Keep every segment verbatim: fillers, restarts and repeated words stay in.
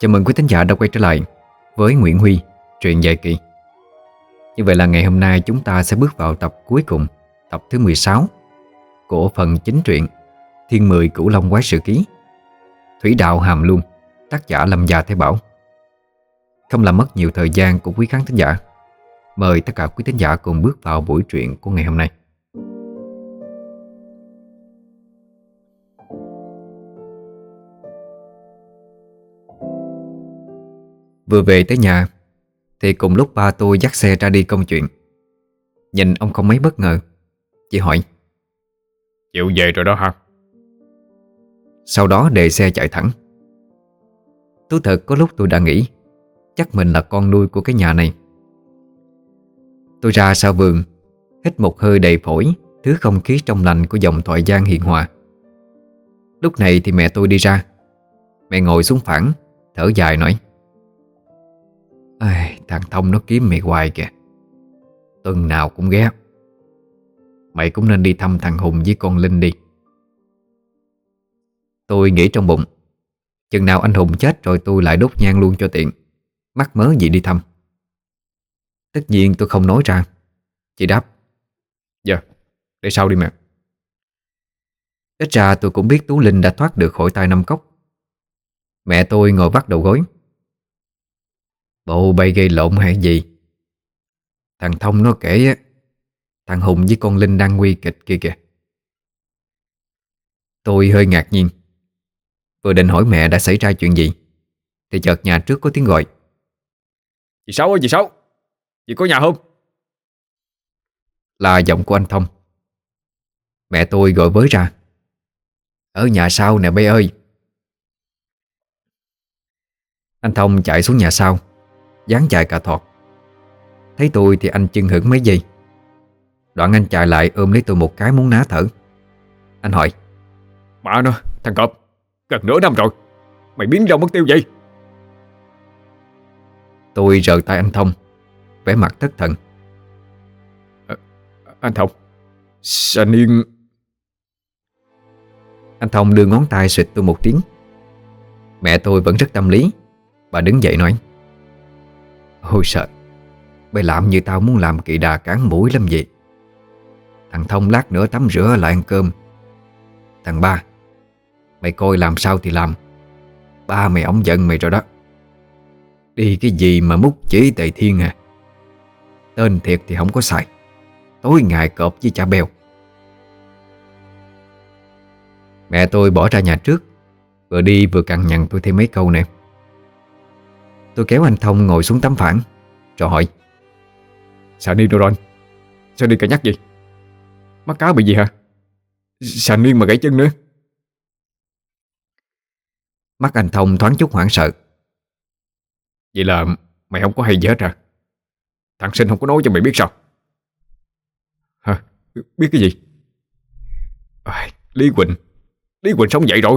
Chào mừng quý thính giả đã quay trở lại với Nguyễn Huy, truyện dài kỳ. Như vậy là ngày hôm nay chúng ta sẽ bước vào tập cuối cùng, tập thứ mười sáu của phần chính truyện Thiên Mười Cửu Long Quái Sự Ký, Thủy Đạo Hàm Luân, tác giả Lâm Gia Thái Bảo. Không làm mất nhiều thời gian của quý khán thính giả, mời tất cả quý thính giả cùng bước vào buổi truyện của ngày hôm nay. Vừa về tới nhà thì cùng lúc ba tôi dắt xe ra đi công chuyện. Nhìn ông không mấy bất ngờ, chỉ hỏi: Chịu về rồi đó hả? Sau đó đề xe chạy thẳng. Thú thật có lúc tôi đã nghĩ chắc mình là con nuôi của cái nhà này. Tôi ra sau vườn, hít một hơi đầy phổi thứ không khí trong lành của dòng thoại Giang hiền hòa. Lúc này thì mẹ tôi đi ra. Mẹ ngồi xuống phản, thở dài nói: Ai, thằng Thông nó kiếm mày hoài kìa, tuần nào cũng ghé. Mày cũng nên đi thăm thằng Hùng với con Linh đi. Tôi nghĩ trong bụng, chừng nào anh Hùng chết rồi tôi lại đốt nhang luôn cho tiện, mắc mớ gì đi thăm. Tất nhiên tôi không nói ra, chỉ đáp: Dạ, để sau đi mẹ. Ít ra tôi cũng biết Tú Linh đã thoát được khỏi tay Năm Cốc. Mẹ tôi ngồi vắt đầu gối: Bộ bay gây lộn hay gì? Thằng Thông nó kể á, thằng Hùng với con Linh đang nguy kịch kia kìa. Tôi hơi ngạc nhiên, vừa định hỏi mẹ đã xảy ra chuyện gì thì chợt nhà trước có tiếng gọi: Chị Sáu ơi, chị Sáu, chị có nhà không? Là giọng của anh Thông. Mẹ tôi gọi với ra: Ở nhà sau nè bé ơi. Anh Thông chạy xuống nhà sau, dáng chạy cà thọt. Thấy tôi thì anh chưng hửng mấy giây. Đoạn anh chạy lại ôm lấy tôi một cái muốn ná thở. Anh hỏi: Bà nó, thằng cọp, gần nửa năm rồi, mày biến đâu mất tiêu vậy? Tôi rờ tay anh Thông, vẻ mặt thất thần. à, Anh Thông, Sa Niên. Anh Thông đưa ngón tay xịt tôi một tiếng. Mẹ tôi vẫn rất tâm lý. Bà đứng dậy nói: Ôi sợ, mày làm như tao muốn làm kỳ đà cán mũi lắm vậy. Thằng Thông lát nữa tắm rửa lại ăn cơm. Thằng ba, mày coi làm sao thì làm. Ba mày ổng giận mày rồi đó. Đi cái gì mà múc chỉ Tề Thiên à? Tên thiệt thì không có xài, tối ngày cọp với chả bèo. Mẹ tôi bỏ ra nhà trước, vừa đi vừa cằn nhằn tôi thêm mấy câu nè. Tôi kéo anh Thông ngồi xuống tấm phản rồi hỏi: Sa Niên đâu rồi anh? Sao đi cả nhắc gì? Mắt cá bị gì hả? Sa Niên mà gãy chân nữa. Mắt anh Thông thoáng chút hoảng sợ. Vậy là mày không có hay gì hết à? Thằng Sinh không có nói cho mày biết sao? Hả? Biết cái gì? À, Lý Quỳnh Lý Quỳnh sống dậy rồi.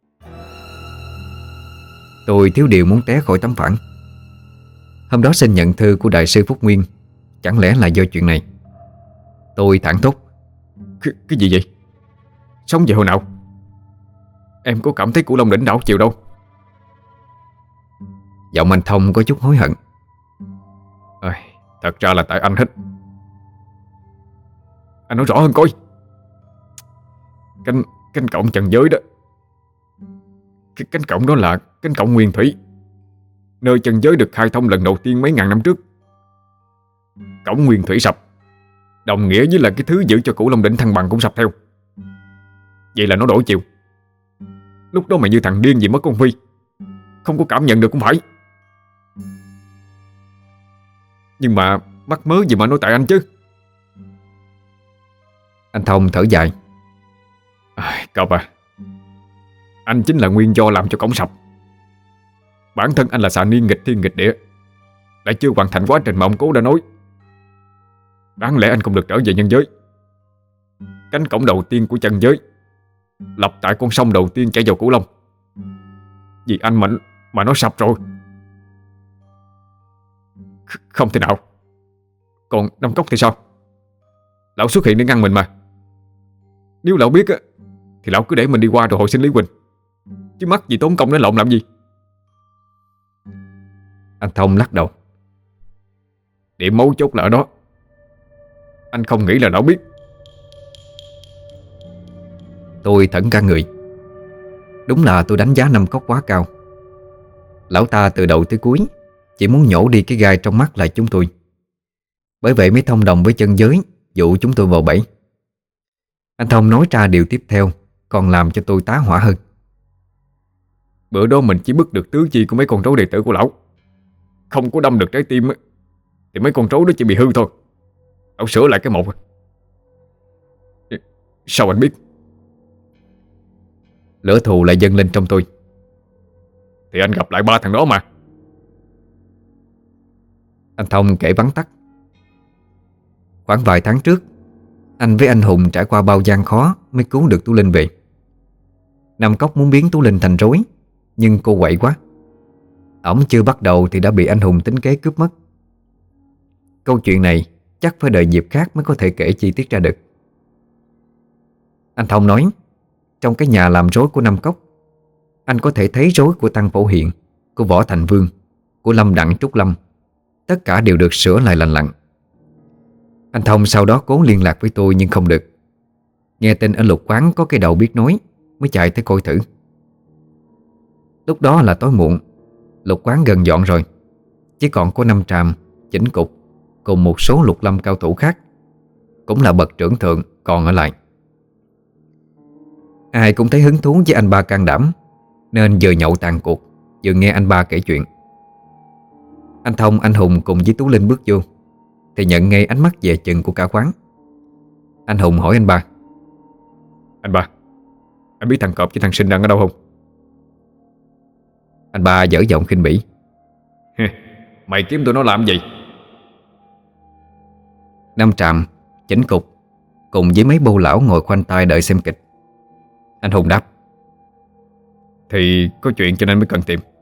Tôi thiếu điều muốn té khỏi tấm phản. Hôm đó xin nhận thư của đại sư Phúc Nguyên, chẳng lẽ là do chuyện này? Tôi thẳng thốt: Cái, cái gì vậy? Sống dậy hồi nào? Em có cảm thấy Cửu Long đỉnh đảo chiều đâu. Giọng anh Thông có chút hối hận. À, thật ra là tại anh hết. Anh nói rõ hơn coi. Cánh, cánh cổng trần giới đó. Cái cánh cổng đó là cánh cổng nguyên thủy, nơi trần giới được khai thông lần đầu tiên mấy ngàn năm trước. Cổng nguyên thủy sập, đồng nghĩa với là cái thứ giữ cho Cửu Long đỉnh thăng bằng cũng sập theo. Vậy là nó đổi chiều. Lúc đó mày như thằng điên gì mất con Phi, không có cảm nhận được cũng phải. Nhưng mà mắc mớ gì mà nói tại anh chứ? Anh Thông thở dài: à, Cậu à, anh chính là nguyên do làm cho cổng sập. Bản thân anh là Sa Niên nghịch thiên nghịch địa, lại chưa hoàn thành quá trình mà ông cố đã nói. Đáng lẽ anh không được trở về nhân giới. Cánh cổng đầu tiên của chân giới lập tại con sông đầu tiên chảy vào Cửu Long. Vì anh mạnh mà nó sập rồi. Không thể nào. Còn Năm Cốc thì sao? Lão xuất hiện để ngăn mình mà. Nếu lão biết á, thì lão cứ để mình đi qua rồi hồi sinh Lý Quỳnh, chứ mắc gì tốn công đến lộn làm gì. Anh Thông lắc đầu. Điểm mấu chốt là ở đó. Anh không nghĩ là nó biết. Tôi thẫn cả người. Đúng là tôi đánh giá Năm Cốc quá cao. Lão ta từ đầu tới cuối chỉ muốn nhổ đi cái gai trong mắt lại chúng tôi. Bởi vậy mới thông đồng với chân giới dụ chúng tôi vào bẫy. Anh Thông nói ra điều tiếp theo còn làm cho tôi tá hỏa hơn. Bữa đó mình chỉ bứt được tứ chi của mấy con rối đệ tử của lão, không có đâm được trái tim, thì mấy con rối đó chỉ bị hư thôi. Lão sửa lại cái một. Sao anh biết? Lửa thù lại dâng lên trong tôi. Thì anh gặp lại ba thằng đó mà. Anh Thông kể vắn tắt. Khoảng vài tháng trước, anh với anh Hùng trải qua bao gian khó mới cứu được Tú Linh về. Năm Cốc muốn biến Tú Linh thành rối, nhưng cô quậy quá. Ổng chưa bắt đầu thì đã bị anh Hùng tính kế cướp mất. Câu chuyện này chắc phải đợi dịp khác mới có thể kể chi tiết ra được. Anh Thông nói, trong cái nhà làm rối của Năm Cốc, anh có thể thấy rối của Tăng Phổ Hiện, của Võ Thành Vương, của Lâm Đặng Trúc Lâm. Tất cả đều được sửa lại lành lặn. Anh Thông sau đó cố liên lạc với tôi nhưng không được. Nghe tin ở Lục Quán có cái đầu biết nói, mới chạy tới coi thử. Lúc đó là tối muộn, Lục Quán gần dọn rồi. Chỉ còn có Năm Tràm, Chỉnh Cục cùng một số lục lâm cao thủ khác, cũng là bậc trưởng thượng, còn ở lại. Ai cũng thấy hứng thú với anh ba can đảm, nên vừa nhậu tàn cuộc, vừa nghe anh ba kể chuyện. Anh Thông, anh Hùng cùng với Tú Linh bước vô thì nhận ngay ánh mắt dè chừng của cả quán. Anh Hùng hỏi anh ba: Anh ba, anh biết thằng Cọp với thằng Sinh đang ở đâu không? Anh ba dở giọng khinh bỉ: Mày kiếm tụi nó làm gì? Năm Tràm, Chỉnh Cục cùng với mấy bô lão ngồi khoanh tay đợi xem kịch. Anh Hùng đáp: Thì có chuyện cho nên mới cần tìm.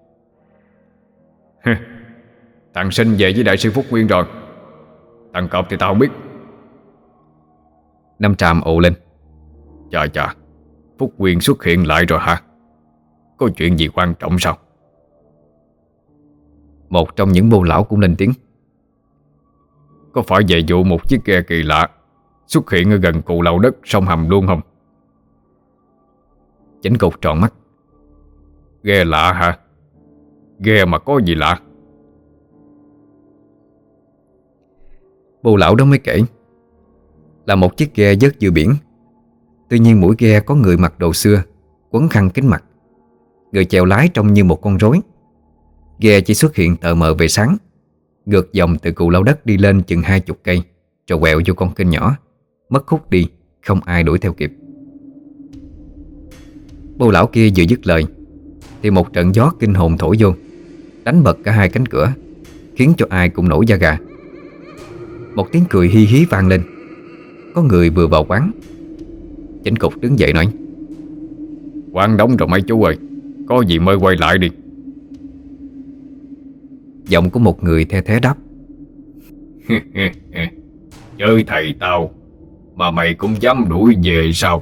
Thằng Sinh về với đại sư Phúc Nguyên rồi. Thằng Cọp thì tao không biết. Năm Tràm ồ lên: Chà chà, Phúc Nguyên xuất hiện lại rồi hả? Có chuyện gì quan trọng sao? Một trong những bô lão cũng lên tiếng: Có phải về vụ một chiếc ghe kỳ lạ xuất hiện ở gần cù lầu đất sông Hầm luôn không? Chỉnh Cục tròn mắt: Ghe lạ hả? Ghe mà có gì lạ? Bô lão đó mới kể là một chiếc ghe vớt giữa biển. Tuy nhiên mũi ghe có người mặc đồ xưa, quấn khăn kính mặt. Người chèo lái trông như một con rối. Ghe chỉ xuất hiện tờ mờ về sáng, ngược dòng từ cù lao đất đi lên chừng hai chục cây, rồi quẹo vô con kênh nhỏ, mất hút đi, không ai đuổi theo kịp. Bô lão kia vừa dứt lời thì một trận gió kinh hồn thổi vô, đánh bật cả hai cánh cửa, khiến cho ai cũng nổi da gà. Một tiếng cười hi hí vang lên. Có người vừa vào quán. Chỉnh Cục đứng dậy nói: Quán đóng rồi mấy chú ơi, có gì mời quay lại đi. Giọng của một người the thé đáp: Chơi thầy tao mà mày cũng dám đuổi về sao?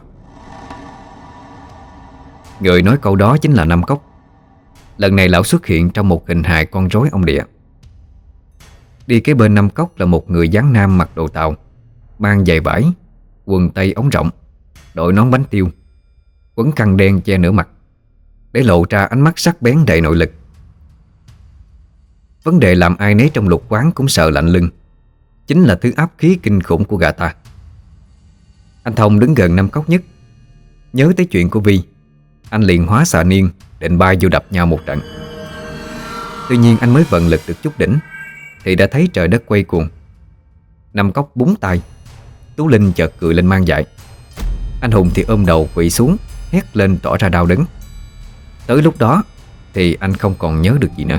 Người nói câu đó chính là Năm Cốc. Lần này lão xuất hiện trong một hình hài con rối ông địa. Đi kế bên Năm Cốc là một người dáng nam mặc đồ Tàu, mang giày vải, quần tây ống rộng, đội nón bánh tiêu, quấn khăn đen che nửa mặt, để lộ ra ánh mắt sắc bén đầy nội lực. Vấn đề làm ai nấy trong Lục Quán cũng sợ lạnh lưng chính là thứ áp khí kinh khủng của gã ta. Anh Thông đứng gần Năm Cốc nhất. Nhớ tới chuyện của Vi, anh liền hóa xà niên định bay vô đập nhau một trận. Tuy nhiên anh mới vận lực được chút đỉnh thì đã thấy trời đất quay cuồng. Năm Cốc búng tay, Tú Linh chợt cười lên mang dại. Anh Hùng thì ôm đầu quỵ xuống, hét lên tỏ ra đau đớn. Tới lúc đó thì anh không còn nhớ được gì nữa.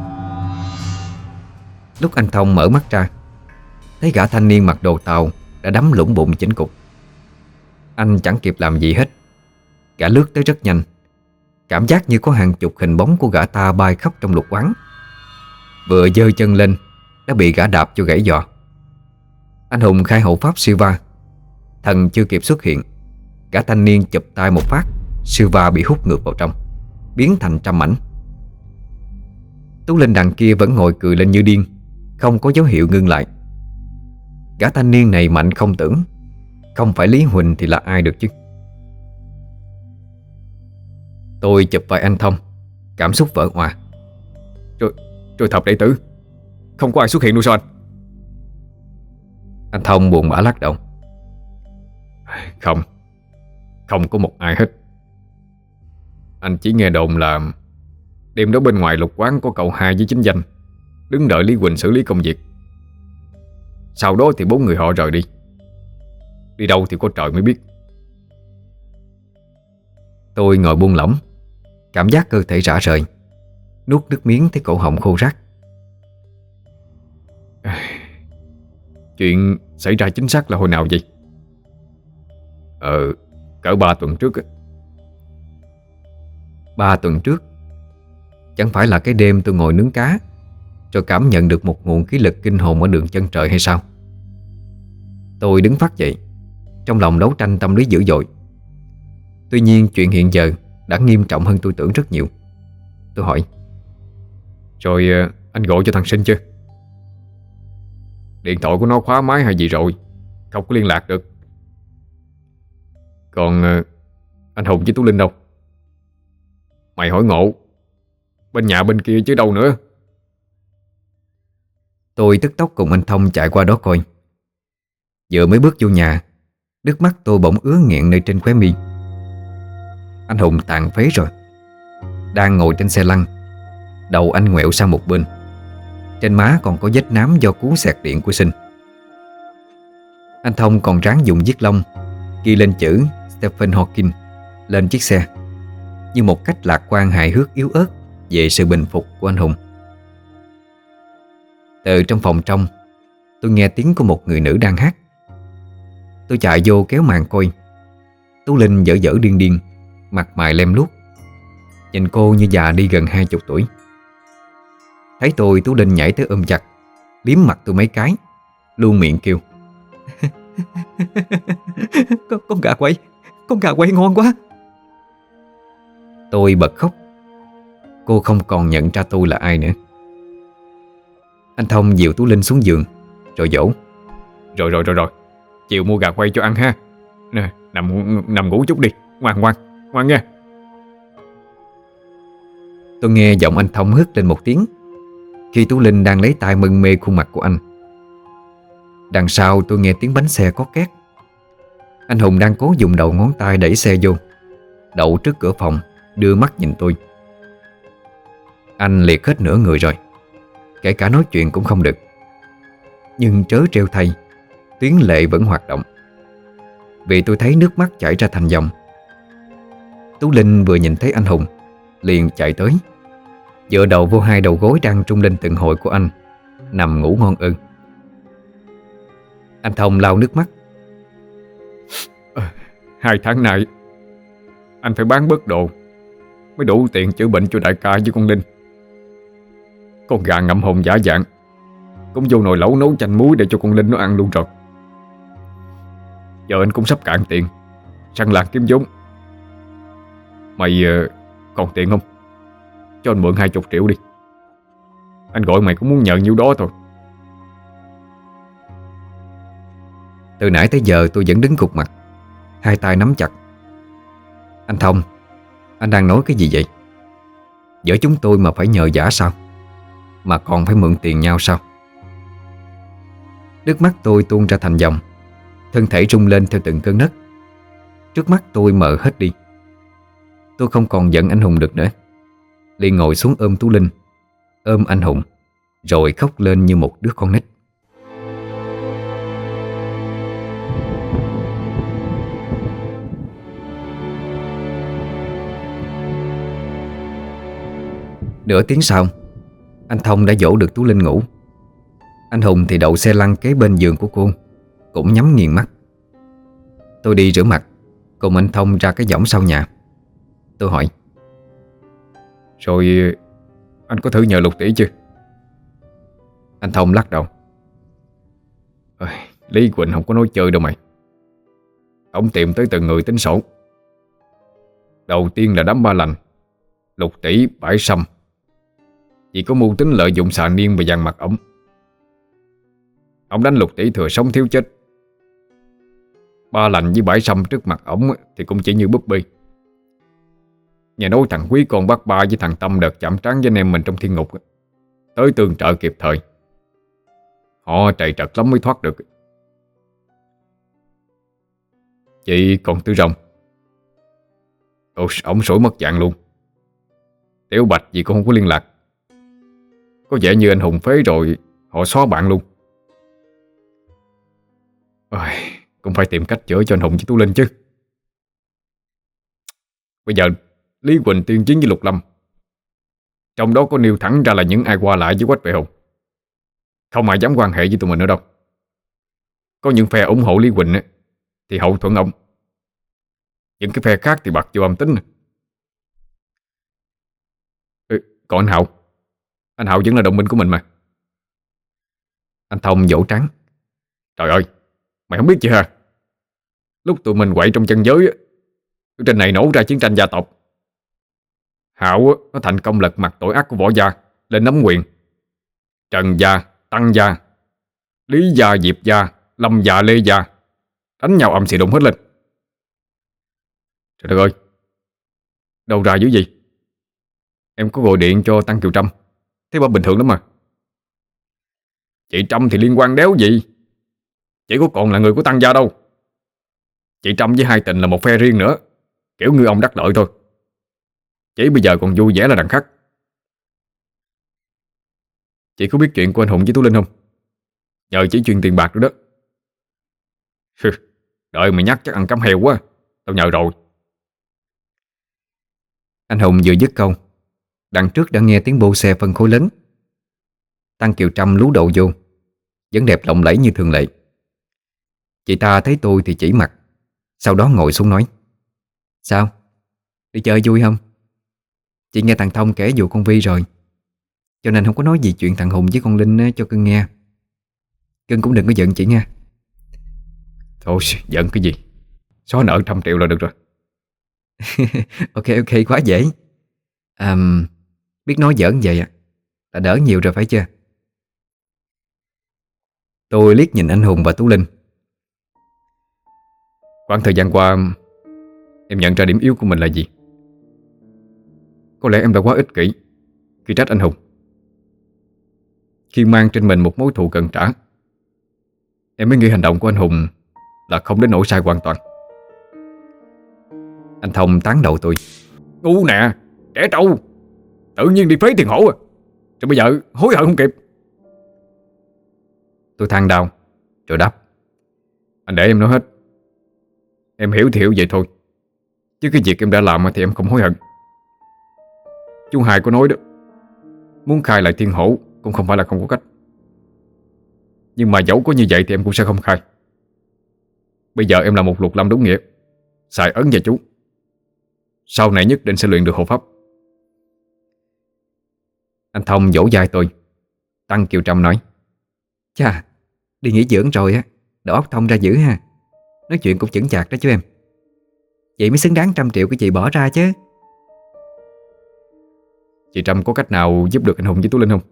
Lúc anh Thông mở mắt ra, thấy gã thanh niên mặc đồ Tàu đã đắm lũng bụng Chỉnh Cục. Anh chẳng kịp làm gì hết, gã lướt tới rất nhanh. Cảm giác như có hàng chục hình bóng của gã ta bay khắp trong Lục Quán. Vừa giơ chân lên đã bị gã đạp cho gãy giò. Anh Hùng khai hộ pháp Silva. Thần chưa kịp xuất hiện, gã thanh niên chụp tay một phát, Silva bị hút ngược vào trong, biến thành trăm mảnh. Tú Linh đằng kia vẫn ngồi cười lên như điên, không có dấu hiệu ngưng lại. Gã thanh niên này mạnh không tưởng, không phải Lý Huỳnh thì là ai được chứ. Tôi chụp vai anh Thông, cảm xúc vỡ òa. Rồi, rồi thật đệ tử, không có ai xuất hiện đâu sao anh? Anh Thông buồn bã lắc đầu. Không, không có một ai hết. Anh chỉ nghe đồn là đêm đó bên ngoài lục quán có cậu hai với chính danh đứng đợi Lý Quỳnh xử lý công việc. Sau đó thì bốn người họ rời đi. Đi đâu thì có trời mới biết. Tôi ngồi buông lỏng, cảm giác cơ thể rã rời, nuốt nước miếng thấy cổ họng khô rác. Chuyện xảy ra chính xác là hồi nào vậy? Ờ, cỡ ba tuần trước á. Ba tuần trước? Chẳng phải là cái đêm tôi ngồi nướng cá rồi cảm nhận được một nguồn khí lực kinh hồn ở đường chân trời hay sao? Tôi đứng phát dậy, trong lòng đấu tranh tâm lý dữ dội. Tuy nhiên chuyện hiện giờ đã nghiêm trọng hơn tôi tưởng rất nhiều. Tôi hỏi: Rồi anh gọi cho thằng Sinh chưa? Điện thoại của nó khóa máy hay gì rồi, không có liên lạc được. Còn anh Hùng với Tú Linh đâu? Mày hỏi ngộ, bên nhà bên kia chứ đâu nữa. Tôi tức tốc cùng anh Thông chạy qua đó coi. Vừa mới bước vô nhà, nước mắt tôi bỗng ứa nghẹn nơi trên khóe mi. Anh Hùng tàn phế rồi, đang ngồi trên xe lăn, đầu anh ngoẹo sang một bên. Trên má còn có vết nám do cú xẹt điện của Sinh. Anh Thông còn ráng dùng viết lông ghi lên chữ Stephen Hawking lên chiếc xe, như một cách lạc quan hài hước yếu ớt về sự bình phục của anh Hùng. Từ trong phòng trong, tôi nghe tiếng của một người nữ đang hát. Tôi chạy vô kéo màn coi. Tú Linh dở dở điên điên, mặt mày lem luốc, nhìn cô như già đi gần hai chục tuổi. Thấy tôi, Tú Linh nhảy tới ôm chặt, liếm mặt tôi mấy cái, luôn miệng kêu: con, con gà quay, con gà quay ngon quá. Tôi bật khóc. Cô không còn nhận ra tôi là ai nữa. Anh Thông dìu Tú Linh xuống giường rồi dỗ: Rồi rồi rồi rồi, chiều mua gà quay cho ăn ha. Nè, nằm nằm ngủ chút đi, ngoan ngoan, ngoan nghe. Tôi nghe giọng anh Thông hứt lên một tiếng khi Tú Linh đang lấy tay mân mê khuôn mặt của anh. Đằng sau tôi nghe tiếng bánh xe có két. Anh Hùng đang cố dùng đầu ngón tay đẩy xe vô, đậu trước cửa phòng, đưa mắt nhìn tôi. Anh liệt hết nửa người rồi, kể cả nói chuyện cũng không được. Nhưng trớ trêu thay, tuyến lệ vẫn hoạt động, vì tôi thấy nước mắt chảy ra thành dòng. Tú Linh vừa nhìn thấy anh Hùng liền chạy tới, dựa đầu vô hai đầu gối đang trung lên từng hồi của anh, nằm ngủ ngon ư. Anh Thông lau nước mắt: à, Hai tháng nay anh phải bán bớt đồ mới đủ tiền chữa bệnh cho đại ca với con Linh. Con gà ngậm hồn giả dạng cũng vô nồi lẩu nấu chanh muối để cho con Linh nó ăn luôn rồi. Giờ anh cũng sắp cạn tiền, săn lạc kiếm vốn. Mày uh, còn tiền không? Cho anh mượn hai chục triệu đi. Anh gọi mày cũng muốn nhận nhiêu đó thôi. Từ nãy tới giờ tôi vẫn đứng cục mặt, hai tay nắm chặt. Anh Thông, anh đang nói cái gì vậy? Giữa chúng tôi mà phải nhờ vả sao? Mà còn phải mượn tiền nhau sao? Nước mắt tôi tuôn ra thành dòng, thân thể rung lên theo từng cơn nấc. Trước mắt tôi mờ hết đi. Tôi không còn giận anh Hùng được nữa, liền ngồi xuống ôm Tú Linh, ôm anh Hùng, rồi khóc lên như một đứa con nít. Nửa tiếng sau, anh Thông đã dỗ được Tú Linh ngủ. Anh Hùng thì đậu xe lăn kế bên giường của cô, cũng nhắm nghiền mắt. Tôi đi rửa mặt, cùng anh Thông ra cái võng sau nhà. Tôi hỏi: Rồi anh có thử nhờ Lục tỷ chưa? Anh Thông lắc đầu: Lý Quỳnh không có nói chơi đâu mày. Ông tìm tới từng người tính sổ. Đầu tiên là đám Ba Lành, Lục tỷ, Bãi Sâm. Chỉ có mưu tính lợi dụng xà niên và dằn mặt ổng. Ổng đánh Lục tỷ thừa sống thiếu chết. Ba lành với bãi sâm trước mặt ổng thì cũng chỉ như búp bê. Nghe nói thằng Quý con bác Ba với thằng Tâm đợt chạm trán với anh em mình trong thiên ngục tới tương trợ kịp thời. Họ trầy trật lắm mới thoát được. Chị còn Tư Rồng. Ồ, ổng sổi mất dạng luôn. Tiểu Bạch gì cũng không có liên lạc. Có vẻ như anh Hùng phế rồi, họ xóa bạn luôn. Ôi, cũng phải tìm cách chữa cho anh Hùng với Tú Linh chứ. Bây giờ Lý Quỳnh tuyên chiến với Lục Lâm, trong đó có nêu thẳng ra là những ai qua lại với Quách Vệ Hùng. Không ai dám quan hệ với tụi mình nữa đâu. Có những phe ủng hộ Lý Quỳnh ấy, thì hậu thuẫn ông. Những cái phe khác thì bật vô âm tính. Ừ, còn anh Hạo. Anh Hạo vẫn là đồng minh của mình mà. Anh Thông vỗ trán. Trời ơi, mày không biết gì hả? Lúc tụi mình quậy trong chân giới á, trên này nổ ra chiến tranh gia tộc. Hạo á, nó thành công lật mặt tội ác của Võ Gia lên nắm quyền. Trần Gia, Tăng Gia, Lý Gia, Diệp Gia, Lâm Gia, Lê Gia đánh nhau âm xì đụng hết lên. Trời đất ơi, đâu ra dữ gì? Em có gọi điện cho Tăng Kiều Trâm, thấy bà bình thường lắm mà. Chị Trâm thì liên quan đéo gì. Chỉ có còn là người của Tăng Gia đâu. Chị Trâm với Hai Tình là một phe riêng nữa, kiểu ngư ông đắc lợi thôi. Chỉ bây giờ còn vui vẻ là đằng khác. Chị có biết chuyện của anh Hùng với Tú Linh không? Nhờ chỉ truyền tiền bạc nữa đó. Đợi mày nhắc chắc ăn cắm heo quá. Tao nhờ rồi. Anh Hùng vừa dứt câu, đằng trước đã nghe tiếng bô xe phân khối lớn. Tăng Kiều Trâm lú đầu vô, vẫn đẹp lộng lẫy như thường lệ. Chị ta thấy tôi thì chỉ mặt, sau đó ngồi xuống nói: Sao? Đi chơi vui không? Chị nghe thằng Thông kể vụ con Vi rồi, cho nên không có nói gì chuyện thằng Hùng với con Linh cho cưng nghe. Cưng cũng đừng có giận chị nha. Thôi giận cái gì, xóa nợ trăm triệu là được rồi. Ok ok, quá dễ. à, Biết nói giỡn vậy à, là đỡ nhiều rồi phải chưa? Tôi liếc nhìn anh Hùng và Tú Linh. Khoảng thời gian qua em nhận ra điểm yếu của mình là gì. Có lẽ em đã quá ích kỷ khi trách anh Hùng, khi mang trên mình một mối thù cần trả. Em mới nghĩ hành động của anh Hùng là không đến nỗi sai hoàn toàn. Anh Thông tán đầu tôi: Ngu nè, trẻ trâu, tự nhiên đi phế tiền hổ à. Rồi bây giờ hối hận không kịp. Tôi than đau rồi đáp: Anh để em nói hết. Em hiểu thì hiểu vậy thôi, chứ cái việc em đã làm thì em không hối hận. Chú Hai có nói đó, muốn khai lại thiên hổ cũng không phải là không có cách. Nhưng mà dẫu có như vậy thì em cũng sẽ không khai. Bây giờ em là một Lục Lâm đúng nghĩa, xài ấn và chú. Sau này nhất định sẽ luyện được hộ pháp. Anh Thông vỗ vai tôi. Tăng Kiều Trâm nói: Chà, đi nghỉ dưỡng rồi á, đầu óc thông ra dữ ha. Nói chuyện cũng chững chạc đó chứ em. Vậy mới xứng đáng trăm triệu của chị bỏ ra chứ. Chị Trâm có cách nào giúp được anh Hùng với Tú Linh không?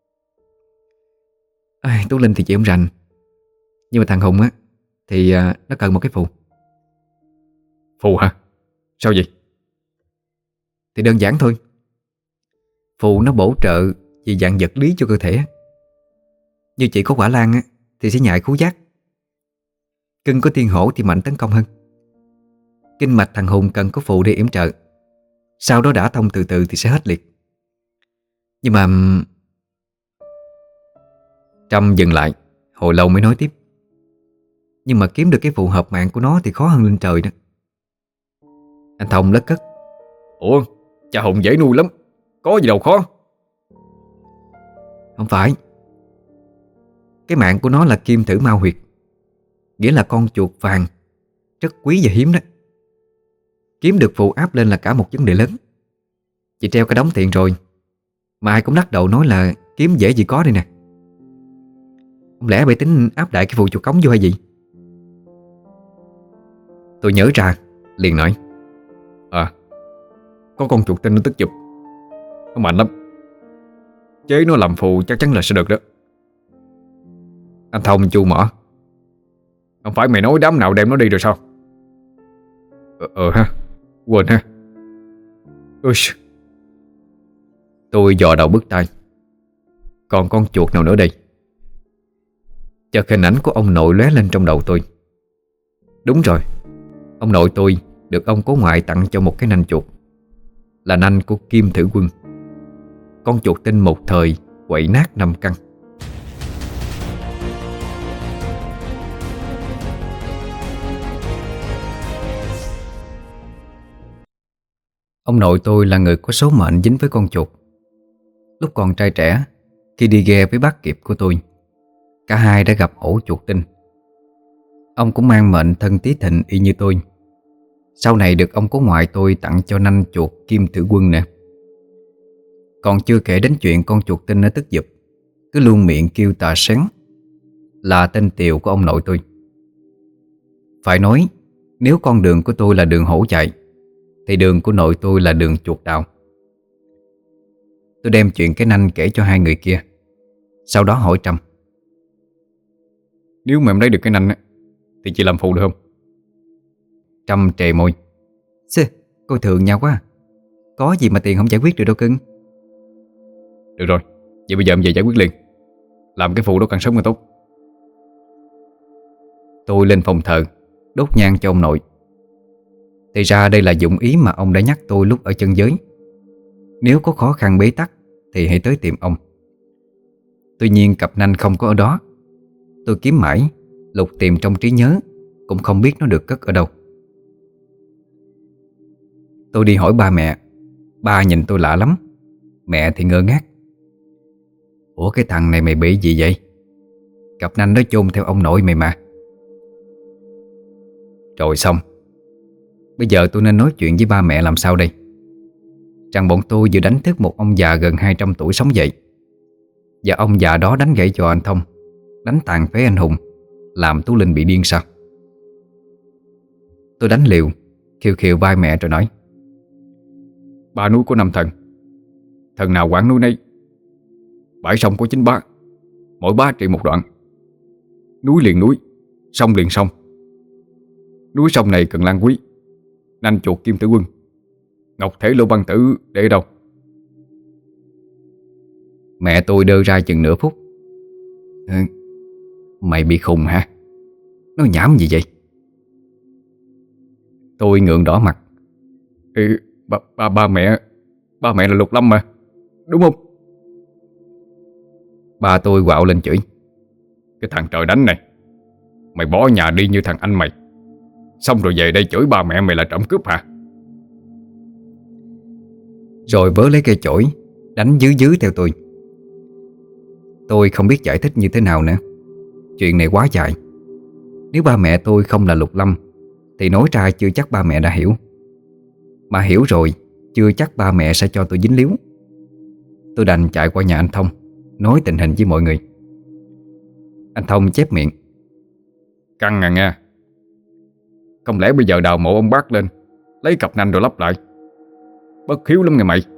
À, Tú Linh thì chị không rành, nhưng mà thằng Hùng á thì à, nó cần một cái phù. Phù hả? Sao vậy? Thì đơn giản thôi. Phù nó bổ trợ về dạng vật lý cho cơ thể. Như chị có Hỏa Lan á thì sẽ nhạy khứu giác. Cưng có Thiên Hổ thì mạnh tấn công hơn. Kinh mạch thằng Hùng cần có phù để yểm trợ, sau đó đã thông từ từ thì sẽ hết liệt. Nhưng mà... Trâm dừng lại, hồi lâu mới nói tiếp: Nhưng mà kiếm được cái phù hợp mạng của nó thì khó hơn lên trời đó. Anh Thông lất cất: Ủa, cha Hùng dễ nuôi lắm, có gì đâu khó. Không phải. Cái mạng của nó là kim thử mao huyệt, nghĩa là con chuột vàng, rất quý và hiếm đó. Kiếm được phù áp lên là cả một vấn đề lớn. Chị treo cả đống tiền rồi mà ai cũng lắc đầu nói là kiếm dễ gì có đây nè. Không lẽ bày tính áp đại cái phù chuột cống vô hay gì? Tôi nhớ ra liền nói: À, có con chuột tinh nó tức giùm, nó mạnh lắm. chế nó làm phù chắc chắn là sẽ được đó. Anh Thông chu mỏ. Không phải mày nói đám nào đem nó đi rồi sao? Ờ, ờ ha, quên ha. Ui. Tôi dò đầu bước tay. Còn con chuột nào nữa đây? Chợt hình ảnh của ông nội lóe lên trong đầu tôi. Đúng rồi, ông nội tôi được ông cố ngoại tặng cho một cái nanh chuột, là nanh của Kim Thử Quân, con chuột tinh một thời quậy nát năm căn. Ông nội tôi là người có số mệnh dính với con chuột. Lúc còn trai trẻ, khi đi ghe với bác Kiệp của tôi, cả hai đã gặp ổ chuột tinh. Ông cũng mang mệnh thân tí thịnh y như tôi. Sau này được ông cố ngoại tôi tặng cho nanh chuột Kim Thử Quân nè. Còn chưa kể đến chuyện con chuột tinh nó tức giục, cứ luôn miệng kêu tà sén, là tên tiều của ông nội tôi. Phải nói, nếu con đường của tôi là đường hổ chạy, thì đường của nội tôi là đường chuột đào. Tôi đem chuyện cái nanh kể cho hai người kia. Sau đó hỏi Trâm: Nếu mà em lấy được cái nanh thì chị làm phụ được không? Trâm trề môi: Xê, coi thường nhau quá. Có gì mà tiền không giải quyết được đâu cưng. Được rồi, vậy bây giờ em về giải quyết liền. Làm cái phụ đó càng sớm càng tốt. Tôi lên phòng thờ, đốt nhang cho ông nội. Thì ra đây là dụng ý mà ông đã nhắc tôi lúc ở chân giới. Nếu có khó khăn bế tắc thì hãy tới tìm ông. Tuy nhiên cặp nanh không có ở đó. Tôi kiếm mãi, lục tìm trong trí nhớ, cũng không biết nó được cất ở đâu. Tôi đi hỏi ba mẹ. Ba nhìn tôi lạ lắm. Mẹ thì ngơ ngác: Ủa cái thằng này mày bị gì vậy? Cặp nanh nó chôn theo ông nội mày mà. Rồi xong. Bây giờ tôi nên nói chuyện với ba mẹ làm sao đây? Rằng bọn tôi vừa đánh thức một ông già gần hai trăm tuổi sống dậy, và ông già đó đánh gãy cho anh Thông, đánh tàn phế anh Hùng, làm Tú Linh bị điên sao? Tôi đánh liều, khiêu khiêu vai mẹ rồi nói: Ba núi có năm thần, thần nào quản núi nấy. Bãi sông có chín bá, mỗi bá trị một đoạn. Núi liền núi, sông liền sông. Núi sông này cần lan quý, nanh chuột Kim Tử Quân, ngọc thể Lô Văn Tử để ở đâu? Mẹ tôi đơ ra chừng nửa phút. Ừ, mày bị khùng hả? Nói nhảm gì vậy? Tôi ngượng đỏ mặt. Ừ, ba, ba, ba mẹ Ba mẹ là Lục Lâm mà, đúng không? Ba tôi quạo lên chửi: Cái thằng trời đánh này, mày bỏ nhà đi như thằng anh mày, xong rồi về đây chửi ba mẹ mày là trộm cướp hả? Rồi vớ lấy cây chổi đánh dứ dứ theo tôi. Tôi không biết giải thích như thế nào nữa. Chuyện này quá dài. Nếu ba mẹ tôi không là Lục Lâm thì nói ra chưa chắc ba mẹ đã hiểu. Mà hiểu rồi chưa chắc ba mẹ sẽ cho tôi dính líu. Tôi đành chạy qua nhà anh Thông, nói tình hình với mọi người. Anh Thông chép miệng: Căng à nghe. Không lẽ bây giờ đào mộ ông bác lên, lấy cặp nanh rồi lắp lại? Bất hiếu lắm nghe mày.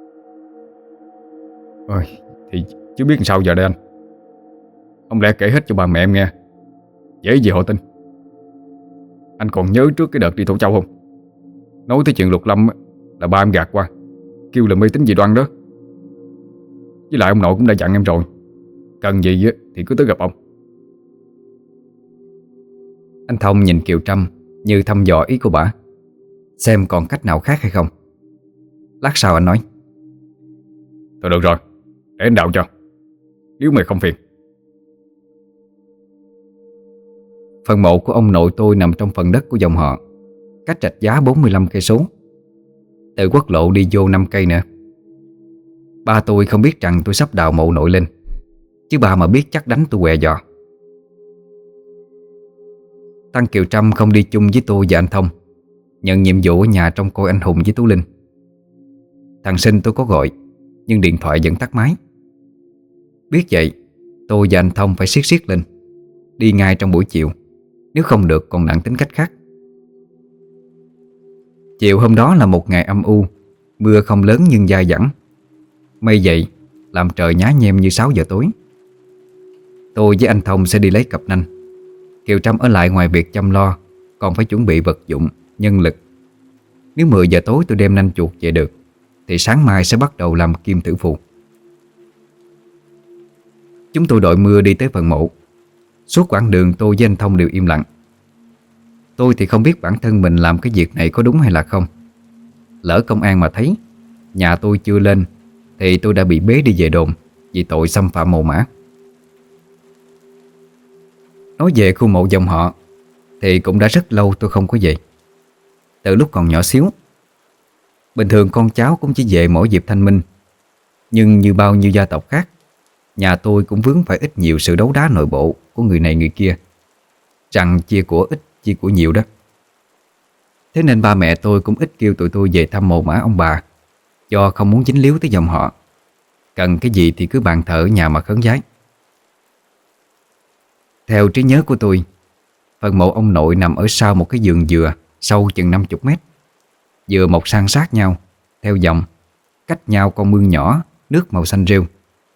Ôi, thì chứ biết làm sao giờ đây anh. Không lẽ kể hết cho bà mẹ em nghe, dễ gì họ tin. Anh còn nhớ trước cái đợt đi Thổ Châu không? Nói tới chuyện Lục Lâm là ba em gạt qua, kêu là mê tín dị đoan đó. Với lại ông nội cũng đã dặn em rồi, cần gì thì cứ tới gặp ông. Anh Thông nhìn Kiều Trâm như thăm dò ý của bà, xem còn cách nào khác hay không. Lát sau anh nói: Thôi được rồi, để anh đạo cho, nếu mày không phiền. Phần mộ của ông nội tôi nằm trong phần đất của dòng họ, cách Rạch Giá bốn mươi lăm cây số. Từ quốc lộ đi vô năm cây nữa. Ba tôi không biết rằng tôi sắp đào mộ nội lên, chứ ba mà biết chắc đánh tôi què giò. Tăng Kiều Trâm không đi chung với tôi và anh Thông, nhận nhiệm vụ ở nhà trông coi anh Hùng với Tú Linh. Thằng Sinh tôi có gọi, nhưng điện thoại vẫn tắt máy. Biết vậy, tôi và anh Thông phải siết siết lên, đi ngay trong buổi chiều, nếu không được còn nặng tính cách khác. Chiều hôm đó là một ngày âm u, mưa không lớn nhưng dai dẳng. Mây dậy làm trời nhá nhem như sáu giờ tối. Tôi với anh Thông sẽ đi lấy cặp nanh, Kiều Trâm ở lại ngoài việc chăm lo, còn phải chuẩn bị vật dụng, nhân lực. Nếu mười giờ tối tôi đem nanh chuột về được thì sáng mai sẽ bắt đầu làm kim tử phù. Chúng tôi đội mưa đi tới phần mộ. Suốt quãng đường tôi với anh Thông đều im lặng. Tôi thì không biết bản thân mình làm cái việc này có đúng hay là không. Lỡ công an mà thấy nhà tôi chưa lên thì tôi đã bị bế đi về đồn vì tội xâm phạm mồ mả. Nói về khu mộ dòng họ thì cũng đã rất lâu tôi không có về. Từ lúc còn nhỏ xíu. Bình thường con cháu cũng chỉ về mỗi dịp thanh minh. Nhưng như bao nhiêu gia tộc khác, nhà tôi cũng vướng phải ít nhiều sự đấu đá nội bộ của người này người kia, rằng chia của ít chia của nhiều đó. Thế nên ba mẹ tôi cũng ít kêu tụi tôi về thăm mồ mả ông bà, do không muốn dính líu tới dòng họ. Cần cái gì thì cứ bàn thờ ở nhà mà khấn vái. Theo trí nhớ của tôi, phần mộ ông nội nằm ở sau một cái vườn dừa sâu chừng năm mươi mét. Dừa mọc san sát nhau theo dòng, cách nhau con mương nhỏ, nước màu xanh rêu.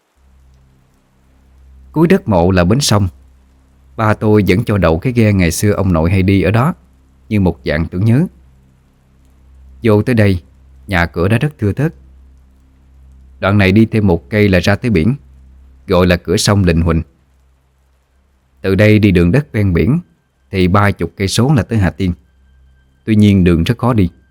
Cuối đất mộ là bến sông. Ba tôi vẫn cho đậu cái ghe ngày xưa ông nội hay đi ở đó, như một dạng tưởng nhớ. Vô tới đây, nhà cửa đã rất thưa thớt. Đoạn này đi thêm một cây là ra tới biển, gọi là cửa sông Lình Huỳnh. Từ đây đi đường đất ven biển thì ba chục cây số là tới Hà Tiên. Tuy nhiên đường rất khó đi.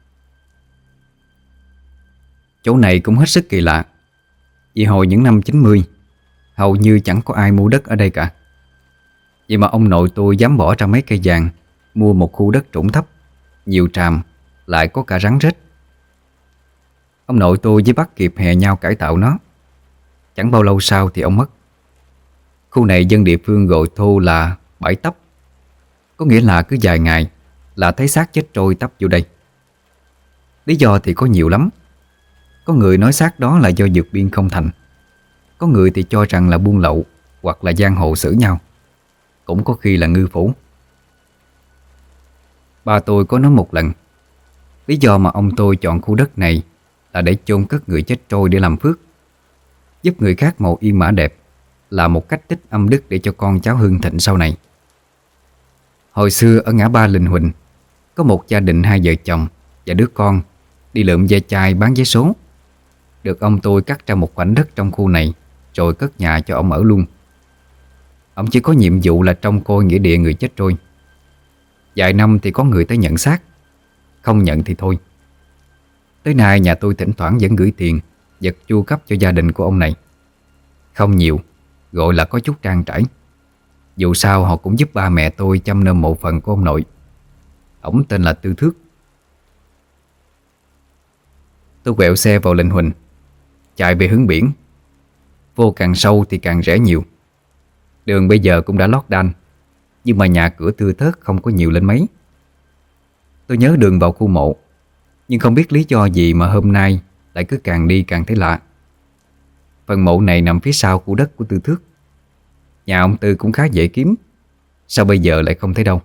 Chỗ này cũng hết sức kỳ lạ. Vì hồi những năm chín mươi, hầu như chẳng có ai mua đất ở đây cả. Vậy mà ông nội tôi dám bỏ ra mấy cây vàng mua một khu đất trũng thấp, nhiều tràm, lại có cả rắn rết. Ông nội tôi với bác kịp hè nhau cải tạo nó. Chẳng bao lâu sau thì ông mất. Khu này dân địa phương gọi thô là bãi tấp. Có nghĩa là cứ vài ngày là thấy xác chết trôi tấp vô đây. Lý do thì có nhiều lắm. Có người nói xác đó là do vượt biên không thành. Có người thì cho rằng là buôn lậu hoặc là giang hồ xử nhau. Cũng có khi là ngư phủ. Ba tôi có nói một lần, lý do mà ông tôi chọn khu đất này là để chôn cất người chết trôi để làm phước, giúp người khác mộ yên mã đẹp, là một cách tích âm đức để cho con cháu hưng thịnh sau này. Hồi xưa ở ngã ba Lình Huỳnh, có một gia đình hai vợ chồng và đứa con đi lượm ve chai bán vé số. Được ông tôi cắt ra một khoảnh đất trong khu này, rồi cất nhà cho ông ở luôn. Ông chỉ có nhiệm vụ là trông coi nghĩa địa người chết trôi. Vài năm thì có người tới nhận xác, không nhận thì thôi. Tới nay nhà tôi thỉnh thoảng vẫn gửi tiền, vật chu cấp cho gia đình của ông này. Không nhiều, gọi là có chút trang trải. Dù sao họ cũng giúp ba mẹ tôi chăm nom mộ phần của ông nội. Ông tên là Tư Thước. Tôi quẹo xe vào Lình Huỳnh, chạy về hướng biển. Vô càng sâu thì càng rẽ nhiều. Đường bây giờ cũng đã lót đan, nhưng mà nhà cửa thưa thớt không có nhiều lên mấy. Tôi nhớ đường vào khu mộ, nhưng không biết lý do gì mà hôm nay lại cứ càng đi càng thấy lạ. Phần mộ này nằm phía sau khu đất của Tư Thước. Nhà ông Tư cũng khá dễ kiếm, sao bây giờ lại không thấy đâu?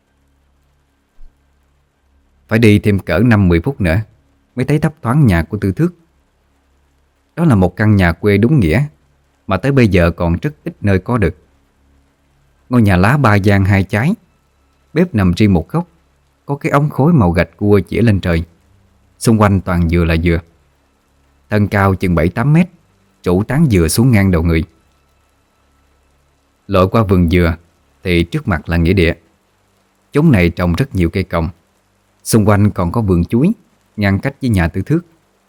Phải đi thêm cỡ năm mười phút nữa mới thấy thấp thoáng nhà của Tư Thước. Đó là một căn nhà quê đúng nghĩa, mà tới bây giờ còn rất ít nơi có được. Ngôi nhà lá ba gian hai chái, bếp nằm riêng một góc, có cái ống khối màu gạch cua chĩa lên trời. Xung quanh toàn dừa là dừa. Thân cao chừng bảy tám mét, trụ tán dừa xuống ngang đầu người. Lội qua vườn dừa thì trước mặt là nghĩa địa. Chốn này trồng rất nhiều cây còng. Xung quanh còn có vườn chuối ngăn cách với nhà Tư Thước.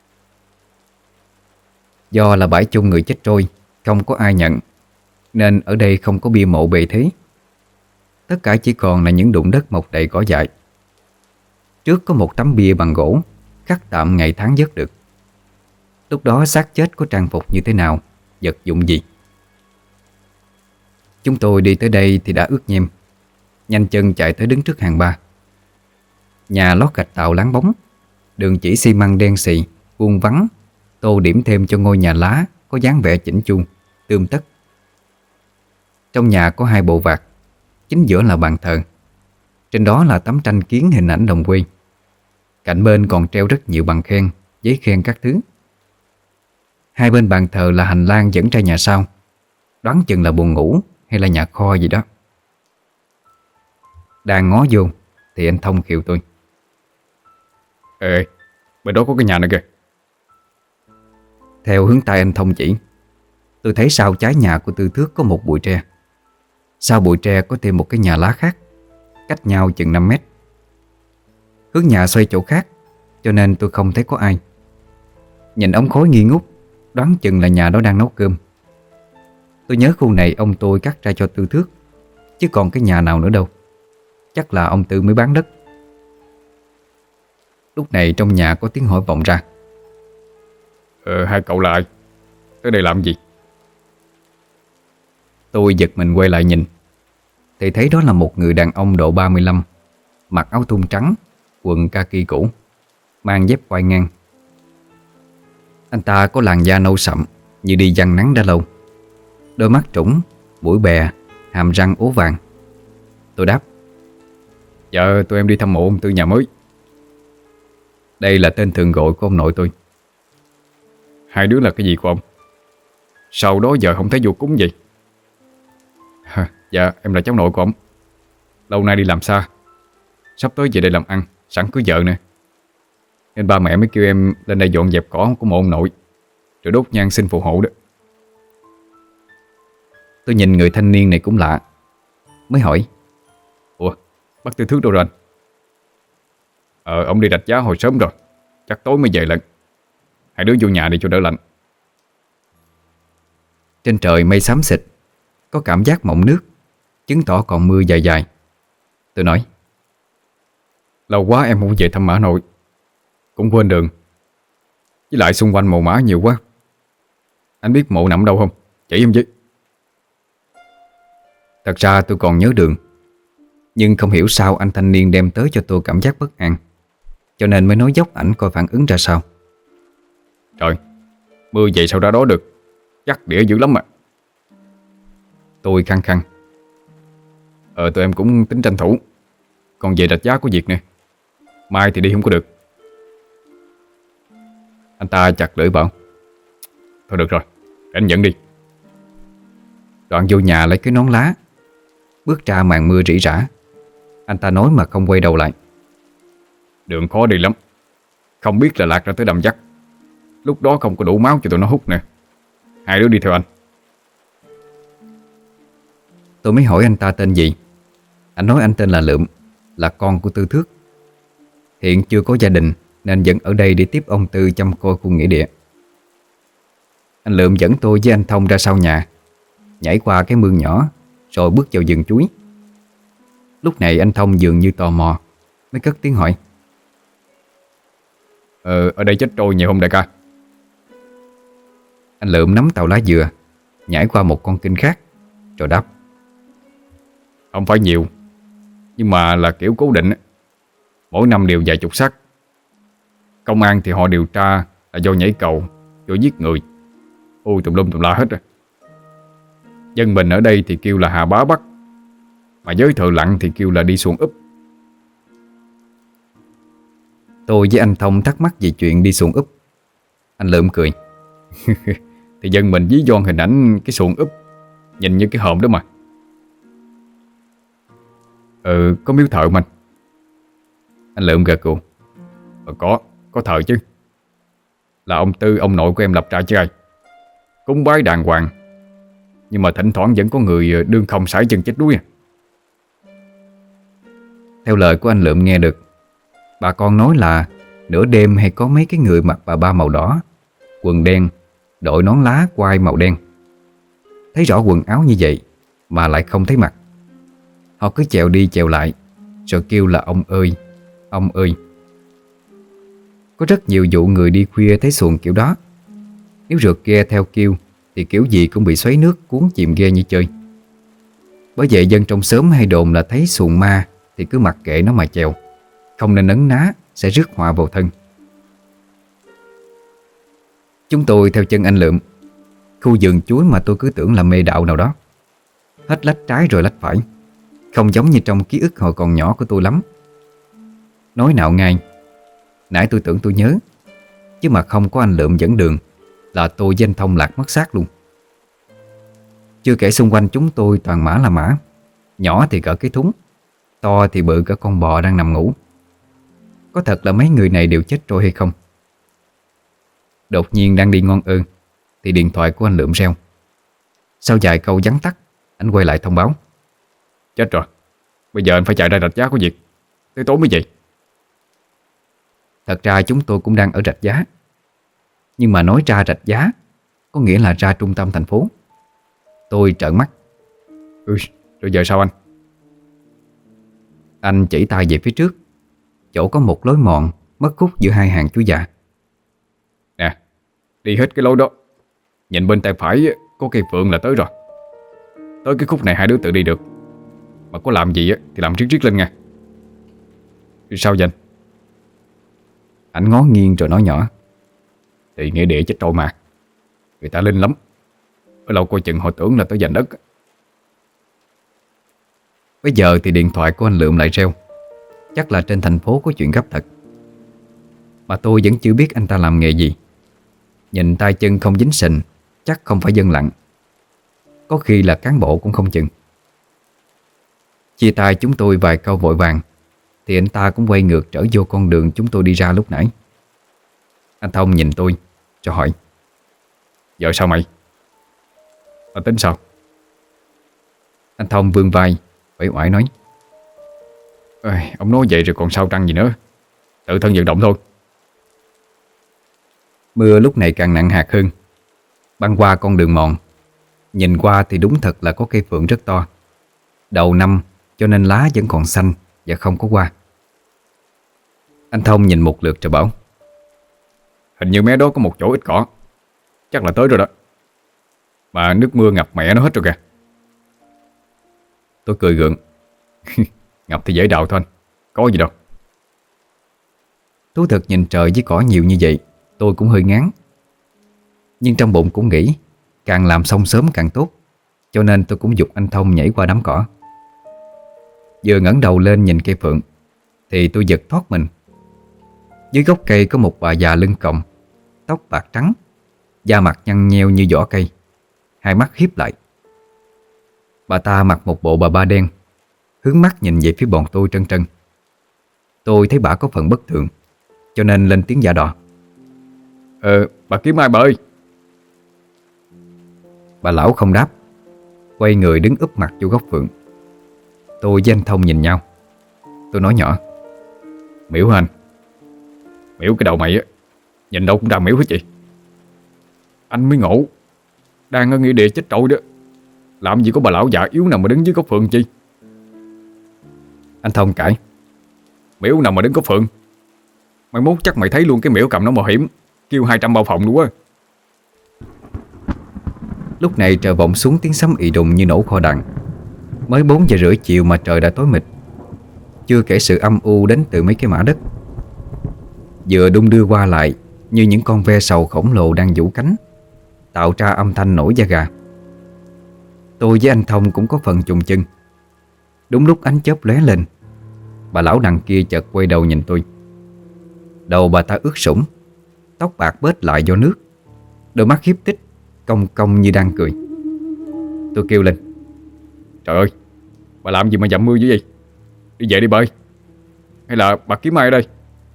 Do là bãi chôn người chết trôi, không có ai nhận, nên ở đây không có bia mộ bề thế. Tất cả chỉ còn là những đụng đất mọc đầy cỏ dại. Trước có một tấm bia bằng gỗ khắc tạm ngày tháng vớt được. Lúc đó xác chết có trang phục như thế nào, vật dụng gì. Chúng tôi đi tới đây thì đã ướt nhem, nhanh chân chạy tới đứng trước hàng ba. Nhà lót gạch tạo láng bóng, đường chỉ xi măng đen xì, vuông vắn, tô điểm thêm cho ngôi nhà lá có dáng vẻ chỉnh chu, tươm tất. Trong nhà có hai bộ vạc, chính giữa là bàn thờ. Trên đó là tấm tranh kiến hình ảnh đồng quê. Cạnh bên còn treo rất nhiều bằng khen, giấy khen các thứ. Hai bên bàn thờ là hành lang dẫn ra nhà sau, đoán chừng là buồng ngủ hay là nhà kho gì đó. Đang ngó vô thì anh Thông khiêu tôi. Ê, bên đó có cái nhà nữa kìa. Theo hướng tay anh Thông chỉ, tôi thấy sau trái nhà của Tư Thước có một bụi tre. Sau bụi tre có thêm một cái nhà lá khác, cách nhau chừng năm mét. Hướng nhà xoay chỗ khác, cho nên tôi không thấy có ai. Nhìn ống khói nghi ngút, đoán chừng là nhà đó đang nấu cơm. Tôi nhớ khu này ông tôi cắt ra cho Tư Thước, chứ còn cái nhà nào nữa đâu. Chắc là ông Tư mới bán đất. Lúc này trong nhà có tiếng hỏi vọng ra. Ờ, hai cậu là ai? Tới đây làm gì? Tôi giật mình quay lại nhìn, thì thấy đó là một người đàn ông độ ba mươi lăm, mặc áo thun trắng, quần kaki cũ, mang dép quai ngang. Anh ta có làn da nâu sậm như đi giăng nắng đã lâu, đôi mắt trũng, mũi bè, hàm răng ố vàng. Tôi đáp: Dạ, tụi em đi thăm mộ ông Tư nhà mới. Đây là tên thường gọi của ông nội tôi. Hai đứa là cái gì của ông? Sau đó giờ không thấy vô cúng gì? Hả, dạ, em là cháu nội của ông. Lâu nay đi làm xa, sắp tới về đây làm ăn, sẵn cưới vợ nè, nên ba mẹ mới kêu em lên đây dọn dẹp cỏ của mộ ông nội, rồi đốt nhang xin phù hộ đó. Tôi nhìn người thanh niên này cũng lạ, mới hỏi: Ủa, bác Tư Thước đâu rồi anh? Ờ, ông đi rạch giá hồi sớm rồi, chắc tối mới về lần. Hai đứa vô nhà đi cho đỡ lạnh. Trên trời mây xám xịt, có cảm giác mộng nước, chứng tỏ còn mưa dài dài. Tôi nói: Lâu quá em không về thăm mã nội, cũng quên đường. Với lại xung quanh mồ mã nhiều quá. Anh biết mộ nằm đâu không? Chỉ em với. Thật ra tôi còn nhớ đường, nhưng không hiểu sao anh thanh niên đem tới cho tôi cảm giác bất an, cho nên mới nói dốc ảnh coi phản ứng ra sao. Trời, mưa vậy sao ra đó được? Chắc đĩa dữ lắm à. Tôi khăng khăng: Ờ, tụi em cũng tính tranh thủ. Còn về rạch giá có việc nè, mai thì đi không có được. Anh ta chặt lưỡi bảo: Thôi được rồi, để anh dẫn đi. Đoạn vô nhà lấy cái nón lá, bước ra màn mưa rỉ rả. Anh ta nói mà không quay đầu lại: Đường khó đi lắm, không biết là lạc ra tới đầm dắt. Lúc đó không có đủ máu cho tụi nó hút nè. Hai đứa đi theo anh. Tôi mới hỏi anh ta tên gì. Anh nói anh tên là Lượm, là con của Tư Thước. Hiện chưa có gia đình nên vẫn ở đây để tiếp ông Tư chăm coi khu nghĩa địa. Anh Lượm dẫn tôi với anh Thông ra sau nhà, nhảy qua cái mương nhỏ, rồi bước vào vườn chuối. Lúc này anh Thông dường như tò mò, mới cất tiếng hỏi: Ờ, ở đây chết trôi nhiều không đại ca? Anh Lượm nắm tàu lá dừa, nhảy qua một con kênh khác, rồi đáp: Không phải nhiều, nhưng mà là kiểu cố định. Mỗi năm đều vài chục xác. Công an thì họ điều tra là do nhảy cầu, do giết người. Ôi tùm lum tùm la hết rồi. Dân mình ở đây thì kêu là hà bá bắt, mà giới thợ lặn thì kêu là đi xuồng úp. Tôi với anh Thông thắc mắc về chuyện đi xuồng úp. Anh Lượm cười: Thì dân mình ví von hình ảnh cái xuồng úp, nhìn như cái hòm đó mà. Ừ, có miếu thờ mà. Anh Lượm gật gù: Ờ, có, có thờ chứ. Là ông Tư, ông nội của em lập ra chứ ai. Cúng bái đàng hoàng, nhưng mà thỉnh thoảng vẫn có người đương không sải chân chết đuối à. Theo lời của anh Lượm nghe được, bà con nói là nửa đêm hay có mấy cái người mặc bà ba màu đỏ, quần đen, đội nón lá quai màu đen. Thấy rõ quần áo như vậy mà lại không thấy mặt. Họ cứ chèo đi chèo lại, rồi kêu là ông ơi, ông ơi. Có rất nhiều vụ người đi khuya thấy xuồng kiểu đó. Nếu rượt ghe theo kêu thì kiểu gì cũng bị xoáy nước cuốn chìm ghe như chơi. Bởi vậy dân trong xóm hay đồn là thấy xuồng ma thì cứ mặc kệ nó mà chèo, không nên ấn ná, sẽ rước họa vào thân. Chúng tôi theo chân anh Lượm. Khu vườn chuối mà tôi cứ tưởng là mê đạo nào đó, hết lách trái rồi lách phải, không giống như trong ký ức hồi còn nhỏ của tôi lắm. Nói nào ngay, nãy tôi tưởng tôi nhớ, chứ mà không có anh Lượm dẫn đường là tôi với anh Thông lạc mất xác luôn. Chưa kể xung quanh chúng tôi toàn mã là mã, nhỏ thì cỡ cái thúng, to thì bự cỡ con bò đang nằm ngủ. Có thật là mấy người này đều chết trôi hay không? Đột nhiên đang đi ngon ơn thì điện thoại của anh Lượm reo. Sau vài câu vắn tắt, anh quay lại thông báo: Chết rồi, bây giờ anh phải chạy ra Rạch Giá có việc, tới tối mới về. Thật ra chúng tôi cũng đang ở Rạch Giá, nhưng mà nói ra Rạch Giá có nghĩa là ra trung tâm thành phố. Tôi trợn mắt. Ừ, rồi giờ sao anh? Anh chỉ tay về phía trước, chỗ có một lối mòn mất khúc giữa hai hàng chú già. Nè, đi hết cái lối đó, nhìn bên tay phải có cây phượng là tới rồi. Tới cái khúc này hai đứa tự đi được, mà có làm gì thì làm riết riết lên nha. Sao vậy anh? Anh ngó nghiêng rồi nói nhỏ: Thì nghĩa địa chết trôi mà, người ta linh lắm, ở lâu coi chừng họ tưởng là tới giành đất. Bây giờ thì điện thoại của anh Lượm lại reo. Chắc là trên thành phố có chuyện gấp thật. Mà tôi vẫn chưa biết anh ta làm nghề gì. Nhìn tay chân không dính sình, chắc không phải dân lặng. Có khi là cán bộ cũng không chừng. Chia tay chúng tôi vài câu vội vàng thì anh ta cũng quay ngược trở vô con đường chúng tôi đi ra lúc nãy. Anh Thông nhìn tôi cho hỏi: Giờ sao mày? Tao tính sao? Anh Thông vươn vai uể oải nói: Ê, ông nói vậy rồi còn sao trăng gì nữa, tự thân vận động thôi. Mưa lúc này càng nặng hạt hơn. Băng qua con đường mòn, nhìn qua thì đúng thật là có cây phượng rất to. Đầu năm cho nên lá vẫn còn xanh và không có hoa. Anh Thông nhìn một lượt rồi bảo: Hình như mé đó có một chỗ ít cỏ, chắc là tới rồi đó. Mà nước mưa ngập mẹ nó hết rồi kìa. Tôi cười gượng: Ngập thì dễ đào thôi anh, có gì đâu. Thú thật nhìn trời với cỏ nhiều như vậy, tôi cũng hơi ngán. Nhưng trong bụng cũng nghĩ càng làm xong sớm càng tốt, cho nên tôi cũng giục anh Thông nhảy qua đám cỏ. Vừa ngẩng đầu lên nhìn cây phượng thì tôi giật thoát mình. Dưới gốc cây có một bà già lưng còng, tóc bạc trắng, da mặt nhăn nheo như vỏ cây, hai mắt híp lại. Bà ta mặc một bộ bà ba đen, hướng mắt nhìn về phía bọn tôi trân trân. Tôi thấy bà có phần bất thường, cho nên lên tiếng giả đò: Ờ, bà kiếm ai bà ơi? Bà lão không đáp, quay người đứng úp mặt vô góc phượng. Tôi với anh Thông nhìn nhau. Tôi nói nhỏ: Miễu hả anh? Miễu cái đầu mày á, nhìn đâu cũng ra miễu hết chị. Anh mới ngộ, đang ở nghĩa địa chết trội đó, làm gì có bà lão già yếu nào mà đứng dưới gốc phượng chi? Anh Thông cãi: Miễu nào mà đứng gốc phượng? Mày mốt chắc mày thấy luôn cái miễu cầm nó mạo hiểm kêu hai trăm bao phòng đúng á. Lúc này trời vọng xuống tiếng sấm ì đùng như nổ kho đạn. Mới bốn giờ rưỡi chiều mà trời đã tối mịt, chưa kể sự âm u đến từ mấy cái mả đất vừa đung đưa qua lại như những con ve sầu khổng lồ đang vũ cánh, tạo ra âm thanh nổi da gà. Tôi với anh Thông cũng có phần chùng chân. Đúng lúc ánh chớp lóe lên, bà lão đằng kia chợt quay đầu nhìn tôi. Đầu bà ta ướt sũng, tóc bạc bết lại do nước, đôi mắt hiếp tích, cong cong như đang cười. Tôi kêu lên: Trời ơi, bà làm gì mà dặm mưa dữ vậy? Đi về đi bà ơi. Hay là bà kiếm ai ở đây?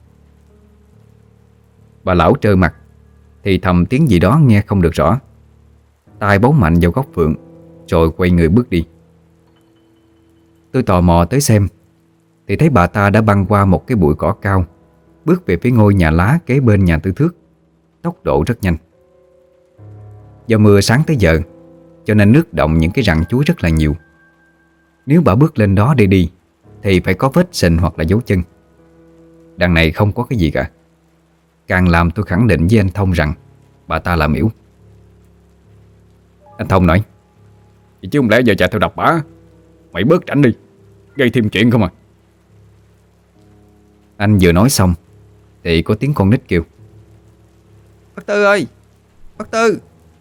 Bà lão trơ mặt, thì thầm tiếng gì đó nghe không được rõ, tay bấu mạnh vào góc phượng, rồi quay người bước đi. Tôi tò mò tới xem thì thấy bà ta đã băng qua một cái bụi cỏ cao, bước về phía ngôi nhà lá kế bên nhà Tư Thước, tốc độ rất nhanh. Do mưa sáng tới giờ cho nên nước động những cái rặng chuối rất là nhiều. Nếu bà bước lên đó để đi thì phải có vết sình hoặc là dấu chân. Đằng này không có cái gì cả, càng làm tôi khẳng định với anh Thông rằng bà ta là Miễu. Anh Thông nói: Vậy chứ không lẽ giờ chạy theo đập bả? Mày bớt rảnh đi, gây thêm chuyện không à? Anh vừa nói xong thì có tiếng con nít kêu: Bác Tư ơi, bác Tư.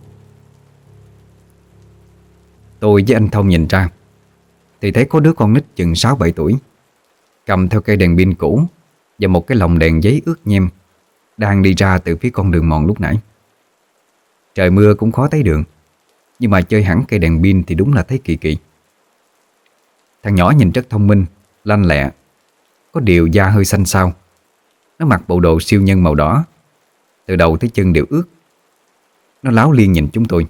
Tôi với anh Thông nhìn ra thì thấy có đứa con nít chừng sáu bảy tuổi, cầm theo cây đèn pin cũ và một cái lồng đèn giấy ướt nhem, đang đi ra từ phía con đường mòn lúc nãy. Trời mưa cũng khó thấy đường, nhưng mà chơi hẳn cây đèn pin thì đúng là thấy kỳ kỳ. Thằng nhỏ nhìn rất thông minh, lanh lẹ, có điều da hơi xanh xao. Nó mặc bộ đồ siêu nhân màu đỏ, từ đầu tới chân đều ướt. Nó láo liên nhìn chúng tôi.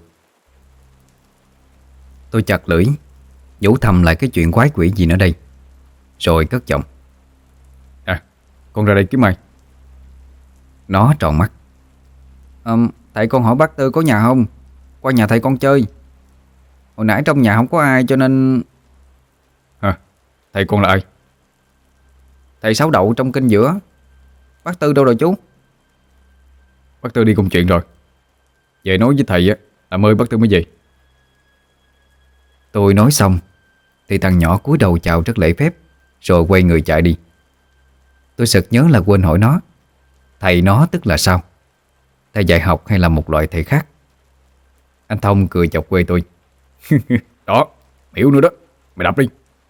Tôi chặt lưỡi, nhủ thầm lại cái chuyện quái quỷ gì nữa đây, rồi cất giọng: À, con ra đây kiếm ai? Nó tròn mắt. um, Thầy con hỏi bác Tư có nhà không? Qua nhà thầy con chơi. Hồi nãy trong nhà không có ai cho nên... Hả? Thầy con là ai? Thầy Sáu Đậu trong kinh giữa. Bác Tư đâu rồi chú? Bác Tư đi công chuyện rồi. Về nói với thầy á là mời bác Tư mới về. Tôi nói xong thì thằng nhỏ cúi đầu chào rất lễ phép, rồi quay người chạy đi. Tôi sực nhớ là quên hỏi nó, thầy nó tức là sao? Thầy dạy học hay là một loại thầy khác? Anh Thông cười chọc quê tôi. Đó, hiểu nữa đó. Mày đập đi.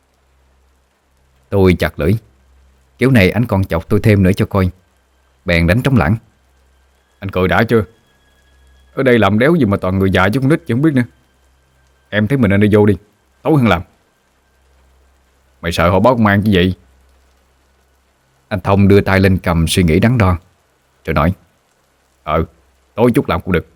Tôi chặt lưỡi. Kiểu này anh còn chọc tôi thêm nữa cho coi. Bèn đánh trống lảng. Anh cười đã chưa? Ở đây làm đéo gì mà toàn người già chứ con nít chứ không biết nữa. Em thấy mình nên đi vô đi, tối hơn làm. Mày sợ họ báo công an chứ gì? Anh Thông đưa tay lên cầm suy nghĩ đắn đo, rồi nói: Ờ, tối chút làm cũng được.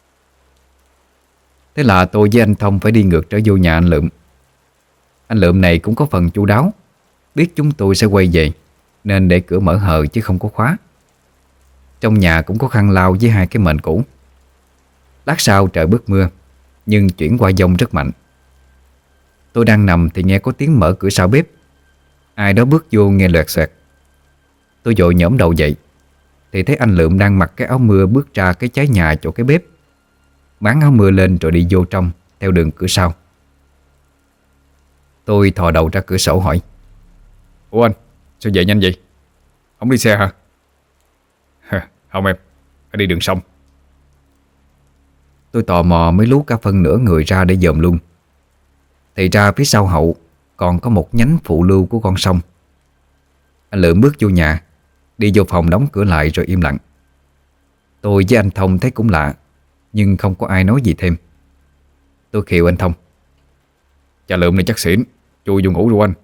Thế là tôi với anh Thông phải đi ngược trở vô nhà anh Lượm. Anh Lượm này cũng có phần chu đáo, biết chúng tôi sẽ quay về nên để cửa mở hờ chứ không có khóa. Trong nhà cũng có khăn lau với hai cái mền cũ. Lát sau trời bớt mưa, nhưng chuyển qua dông rất mạnh. Tôi đang nằm thì nghe có tiếng mở cửa sau bếp. Ai đó bước vô nghe loẹt xoẹt. Tôi vội nhổm đầu dậy thì thấy anh Lượm đang mặc cái áo mưa bước ra cái trái nhà chỗ cái bếp, máng áo mưa lên rồi đi vô trong theo đường cửa sau. Tôi thò đầu ra cửa sổ hỏi: Ủa anh, sao về nhanh vậy? Không đi xe hả? Hả, không em, phải đi đường sông. Tôi tò mò mới lú cả phân nửa người ra để dòm luôn. Thì ra phía sau hậu còn có một nhánh phụ lưu của con sông. Anh Lượm bước vô nhà, đi vô phòng đóng cửa lại rồi im lặng. Tôi với anh Thông thấy cũng lạ, nhưng không có ai nói gì thêm. Tôi khiều anh Thông: Cha Lượm này chắc xỉn, chui vô ngủ rồi anh.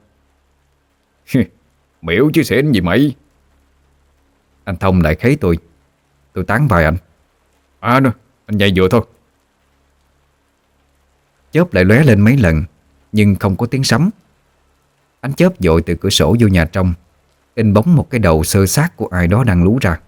Miễu chứ xỉn gì mày. Anh Thông lại khấy tôi. Tôi tán vai anh: À nè, anh dậy vừa thôi. Chớp lại lóe lên mấy lần, nhưng không có tiếng sấm. Ánh chớp dội từ cửa sổ vô nhà trong, in bóng một cái đầu xơ xác của ai đó đang lú ra.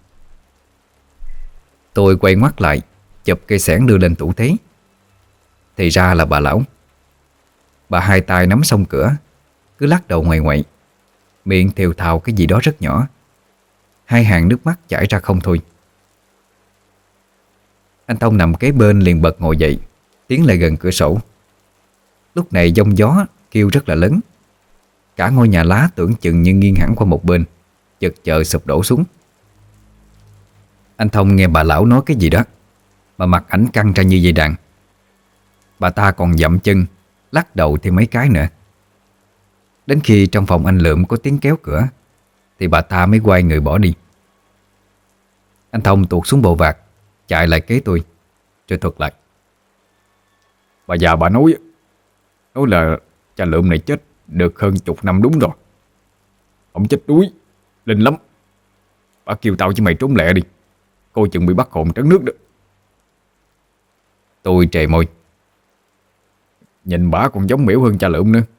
Tôi quay ngoắt lại, chụp cây xẻng đưa lên tủ thế. Thì ra là bà lão. Bà hai tay nắm song cửa, cứ lắc đầu ngoại ngoại, miệng thều thào cái gì đó rất nhỏ. Hai hàng nước mắt chảy ra không thôi. Anh Thông nằm kế bên liền bật ngồi dậy, tiến lại gần cửa sổ. Lúc này giông gió kêu rất là lớn. Cả ngôi nhà lá tưởng chừng như nghiêng hẳn qua một bên, chật chợ sụp đổ xuống. Anh Thông nghe bà lão nói cái gì đó mà mặt ảnh căng ra như dây đàn. Bà ta còn dậm chân, lắc đầu thêm mấy cái nữa. Đến khi trong phòng anh Lượm có tiếng kéo cửa thì bà ta mới quay người bỏ đi. Anh Thông tuột xuống bộ vạt, chạy lại kế tôi, rồi thuật lại: Bà già bà nói Nói là cha Lượm này chết được hơn chục năm đúng rồi. Ông chết đuối, linh lắm. Bà kêu tao cho mày trốn lẹ đi, coi chừng bị bắt hồn trấn nước đó. Tôi trề môi: Nhìn bà còn giống Miễu hơn cha Lượm nữa.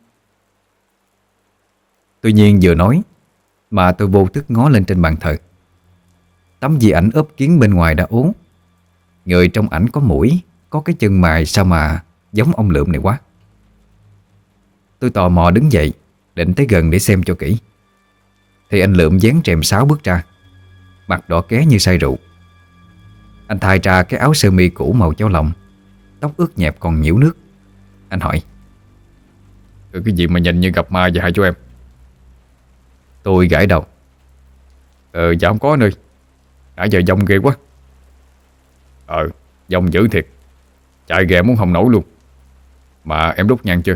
Tuy nhiên vừa nói mà tôi vô thức ngó lên trên bàn thờ. Tấm di ảnh ốp kiến bên ngoài đã ố. Người trong ảnh có mũi, có cái chân mày sao mà giống ông Lượm này quá. Tôi tò mò đứng dậy, định tới gần để xem cho kỹ. Thì anh Lượm dán rèm sáo bước ra, mặt đỏ ké như say rượu. Anh thay ra cái áo sơ mi cũ màu cháo lòng, tóc ướt nhẹp còn nhiễu nước. Anh hỏi: Ừ, cái gì mà nhìn như gặp ma vậy hả chú em? Tôi gãi đầu: Ờ, dạ không có nơi. Nãy giờ dông ghê quá. Ờ, dông dữ thiệt. Chạy ghè muốn không nổi luôn. Mà em đốt nhang chưa?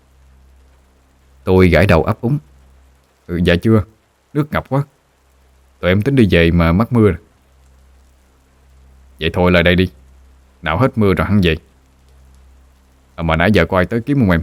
Tôi gãi đầu ấp úng: Ừ, dạ chưa. Nước ngập quá. Tụi em tính đi về mà mắc mưa. Vậy thôi lại đây đi. Nào hết mưa rồi hắn về. À, mà nãy giờ có ai tới kiếm không em?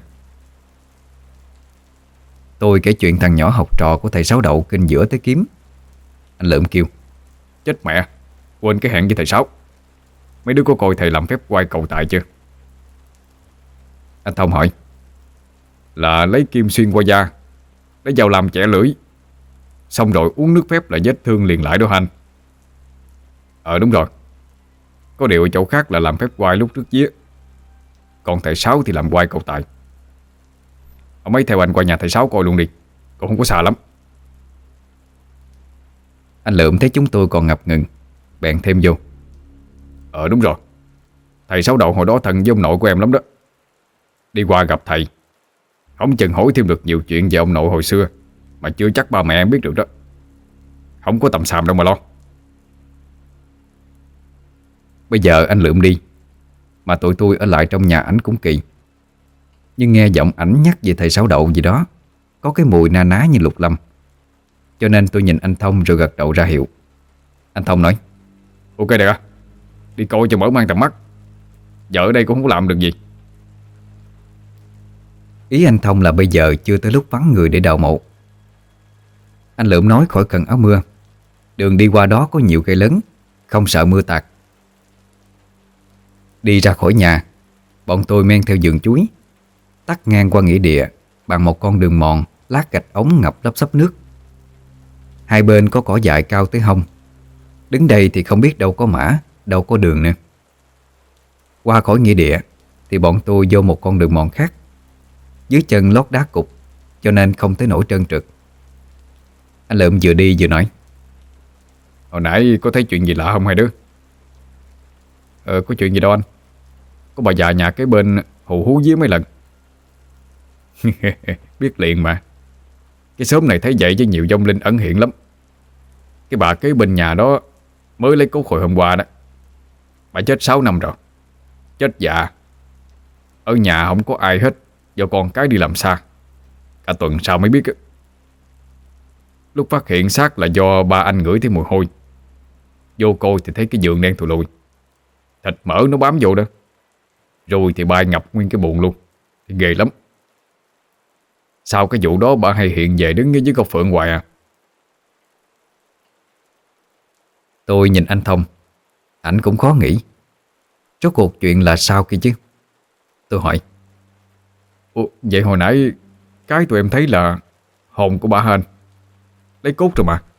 Tôi kể chuyện thằng nhỏ học trò của thầy Sáu Đậu kinh giữa tới kiếm. Anh Lượm kêu: Chết mẹ, quên cái hẹn với thầy Sáu. Mấy đứa có coi thầy làm phép quay cầu tài chưa? Anh Thông hỏi: Là lấy kim xuyên qua da, lấy dao làm chẻ lưỡi, xong rồi uống nước phép là vết thương liền lại đó anh. Ờ đúng rồi. Có điều ở chỗ khác là làm phép quay lúc trước vía, còn thầy Sáu thì làm quay cầu tài. Ông mấy theo anh qua nhà thầy Sáu coi luôn đi, cũng không có xa lắm. Anh Lượm thấy chúng tôi còn ngập ngừng, bèn thêm vô: Ờ đúng rồi, thầy Sáu Đậu hồi đó thân với ông nội của em lắm đó. Đi qua gặp thầy, không chừng hỏi thêm được nhiều chuyện về ông nội hồi xưa mà chưa chắc ba mẹ em biết được đó. Không có tầm xàm đâu mà lo. Bây giờ anh Lượm đi, mà tụi tôi ở lại trong nhà ảnh cũng kỳ. Nhưng nghe giọng ảnh nhắc về thầy Sáu Đậu gì đó, có cái mùi na ná như Lục Lâm. Cho nên tôi nhìn anh Thông rồi gật đầu ra hiệu. Anh Thông nói: Ok được à, đi coi cho mở mang tầm mắt. Giờ ở đây cũng không có làm được gì. Ý anh Thông là bây giờ chưa tới lúc vắng người để đào mộ. Anh Lượm nói khỏi cần áo mưa, đường đi qua đó có nhiều cây lớn, không sợ mưa tạt. Đi ra khỏi nhà, bọn tôi men theo vườn chuối, tắt ngang qua nghĩa địa bằng một con đường mòn lát gạch ống ngập lấp xấp nước. Hai bên có cỏ dại cao tới hông. Đứng đây thì không biết đâu có mã, đâu có đường nữa. Qua khỏi nghĩa địa thì bọn tôi vô một con đường mòn khác. Dưới chân lót đá cục, cho nên không tới nổi trơn trượt. Anh Lượm vừa đi vừa nói: Hồi nãy có thấy chuyện gì lạ không hai đứa? Ờ có chuyện gì đâu anh. Có bà già nhà kế bên hù hú với mấy lần. Biết liền mà. Cái xóm này thấy vậy chứ nhiều vong linh ẩn hiện lắm. Cái bà kế bên nhà đó mới lấy cốt hồi hôm qua đó. Bà chết sáu năm rồi. Chết dạ. Ở nhà không có ai hết, do con cái đi làm xa. Cả tuần sau mới biết. Lúc phát hiện xác là do ba anh ngửi thấy mùi hôi. Vô coi thì thấy cái giường đen thùi lùi, thịt mỡ nó bám vô đó. Rồi thì bay ngập nguyên cái bụng luôn. Thì ghê lắm. Sau cái vụ đó bà hay hiện về đứng với con Phượng hoài à. Tôi nhìn anh Thông, ảnh cũng khó nghĩ. Rốt cuộc chuyện là sao kia chứ? Tôi hỏi: Ủa, vậy hồi nãy cái tụi em thấy là hồn của bà anh lấy cốt rồi mà.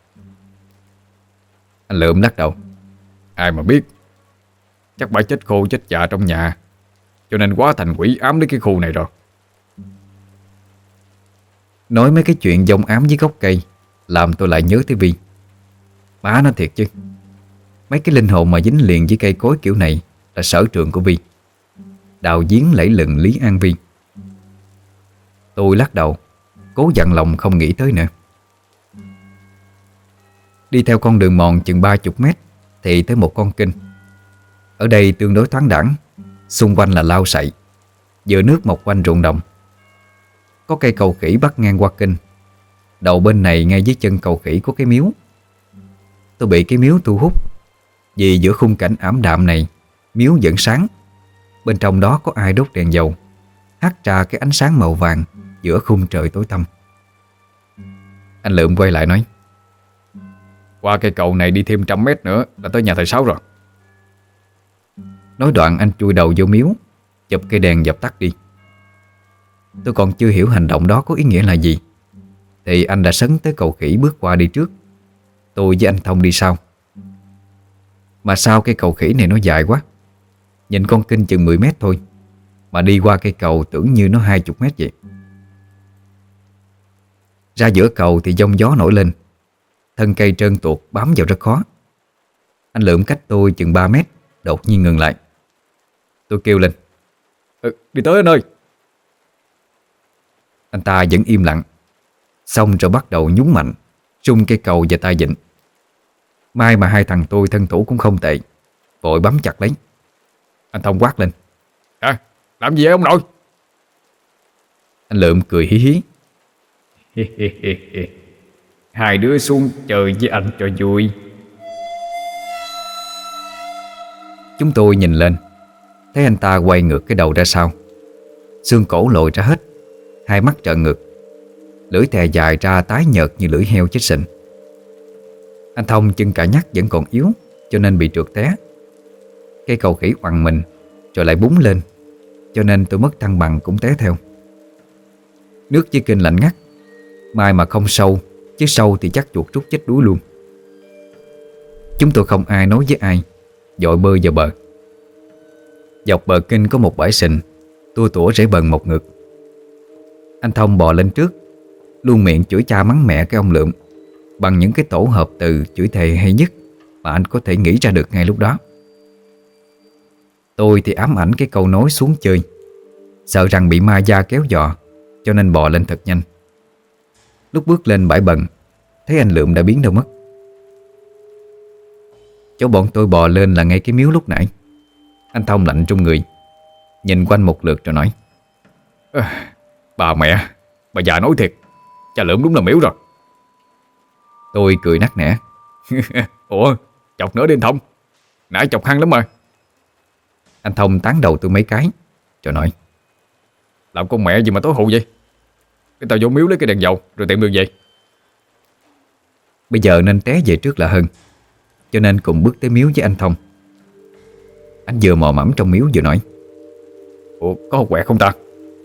Anh Lượm lắc đầu: Ai mà biết. Chắc bà chết khô chết già trong nhà, cho nên quá thành quỷ ám đến cái khu này rồi. Nói mấy cái chuyện dông ám với gốc cây làm tôi lại nhớ tới Vi. Má nói thiệt chứ, mấy cái linh hồn mà dính liền với cây cối kiểu này là sở trường của Vi. Đào giếng lẫy lừng Lý An Vi. Tôi lắc đầu, cố dặn lòng không nghĩ tới nữa. Đi theo con đường mòn chừng ba chục mét thì tới một con kênh. Ở đây tương đối thoáng đãng, xung quanh là lau sậy, giữa nước mọc quanh ruộng đồng. Có cây cầu khỉ bắc ngang qua kênh. Đầu bên này ngay dưới chân cầu khỉ có cái miếu. Tôi bị cái miếu thu hút, vì giữa khung cảnh ảm đạm này, miếu vẫn sáng. Bên trong đó có ai đốt đèn dầu, hắt ra cái ánh sáng màu vàng giữa khung trời tối tăm. Anh Lượm quay lại nói: Qua cây cầu này đi thêm trăm mét nữa là tới nhà thầy Sáu rồi. Nói đoạn anh chui đầu vô miếu, chụp cây đèn dập tắt đi. Tôi còn chưa hiểu hành động đó có ý nghĩa là gì thì anh đã sấn tới cầu khỉ bước qua đi trước. Tôi với anh Thông đi sau. Mà sao cây cầu khỉ này nó dài quá. Nhìn con kênh chừng mười mét thôi, mà đi qua cây cầu tưởng như nó hai mươi mét vậy. Ra giữa cầu thì giông gió nổi lên, thân cây trơn tuột bám vào rất khó. Anh Lượm cách tôi chừng ba mét, đột nhiên ngừng lại. Tôi kêu lên: ừ, Đi tới anh ơi. Anh ta vẫn im lặng, xong rồi bắt đầu nhúng mạnh, rung cây cầu và tay vịn. May mà hai thằng tôi thân thủ cũng không tệ, vội bám chặt lấy. Anh Thông quát lên: À, làm gì vậy ông nội? Anh Lượm cười hí hí: Hai đứa xuống chơi với anh cho vui. Chúng tôi nhìn lên Thấy anh ta quay ngược cái đầu ra sau, xương cổ lồi ra hết, hai mắt trợn ngược, lưỡi thè dài ra tái nhợt như lưỡi heo chết sình. Anh Thông chân cả nhắc vẫn còn yếu, cho nên bị trượt té. Cây cầu khỉ oằn mình rồi lại búng lên, cho nên tôi mất thăng bằng cũng té theo. Nước dưới kênh lạnh ngắt, may mà không sâu, chứ sâu thì chắc chuột rút chết đuối luôn. Chúng tôi không ai nói với ai, vội bơi vào bờ. Dọc bờ kênh có một bãi sình tua tủa rễ bần một ngực. Anh Thông bò lên trước, luôn miệng chửi cha mắng mẹ cái ông Lượm bằng những cái tổ hợp từ chửi thề hay nhất mà anh có thể nghĩ ra được ngay lúc đó. Tôi thì ám ảnh cái câu nói xuống chơi, sợ rằng bị ma da kéo dò, cho nên bò lên thật nhanh. Lúc bước lên bãi bần, thấy anh Lượm đã biến đâu mất. Chỗ bọn tôi bò lên là ngay cái miếu lúc nãy. Anh Thông lạnh trong người, nhìn quanh một lượt rồi nói: à, Bà mẹ, bà già nói thiệt, cha Lượm đúng là miếu rồi. Tôi cười nắc nẻ: Ủa, chọc nữa đi anh Thông, nãy chọc hăng lắm mà. Anh Thông tán đầu tôi mấy cái rồi nói: Làm con mẹ gì mà tối hù vậy? Cái tao vô miếu lấy cái đèn dầu rồi tiệm đường về. Bây giờ nên té về trước là hơn, cho nên cùng bước tới miếu với anh Thông. Anh vừa mò mẫm trong miếu vừa nói: Ủa, có hột quẹt không ta?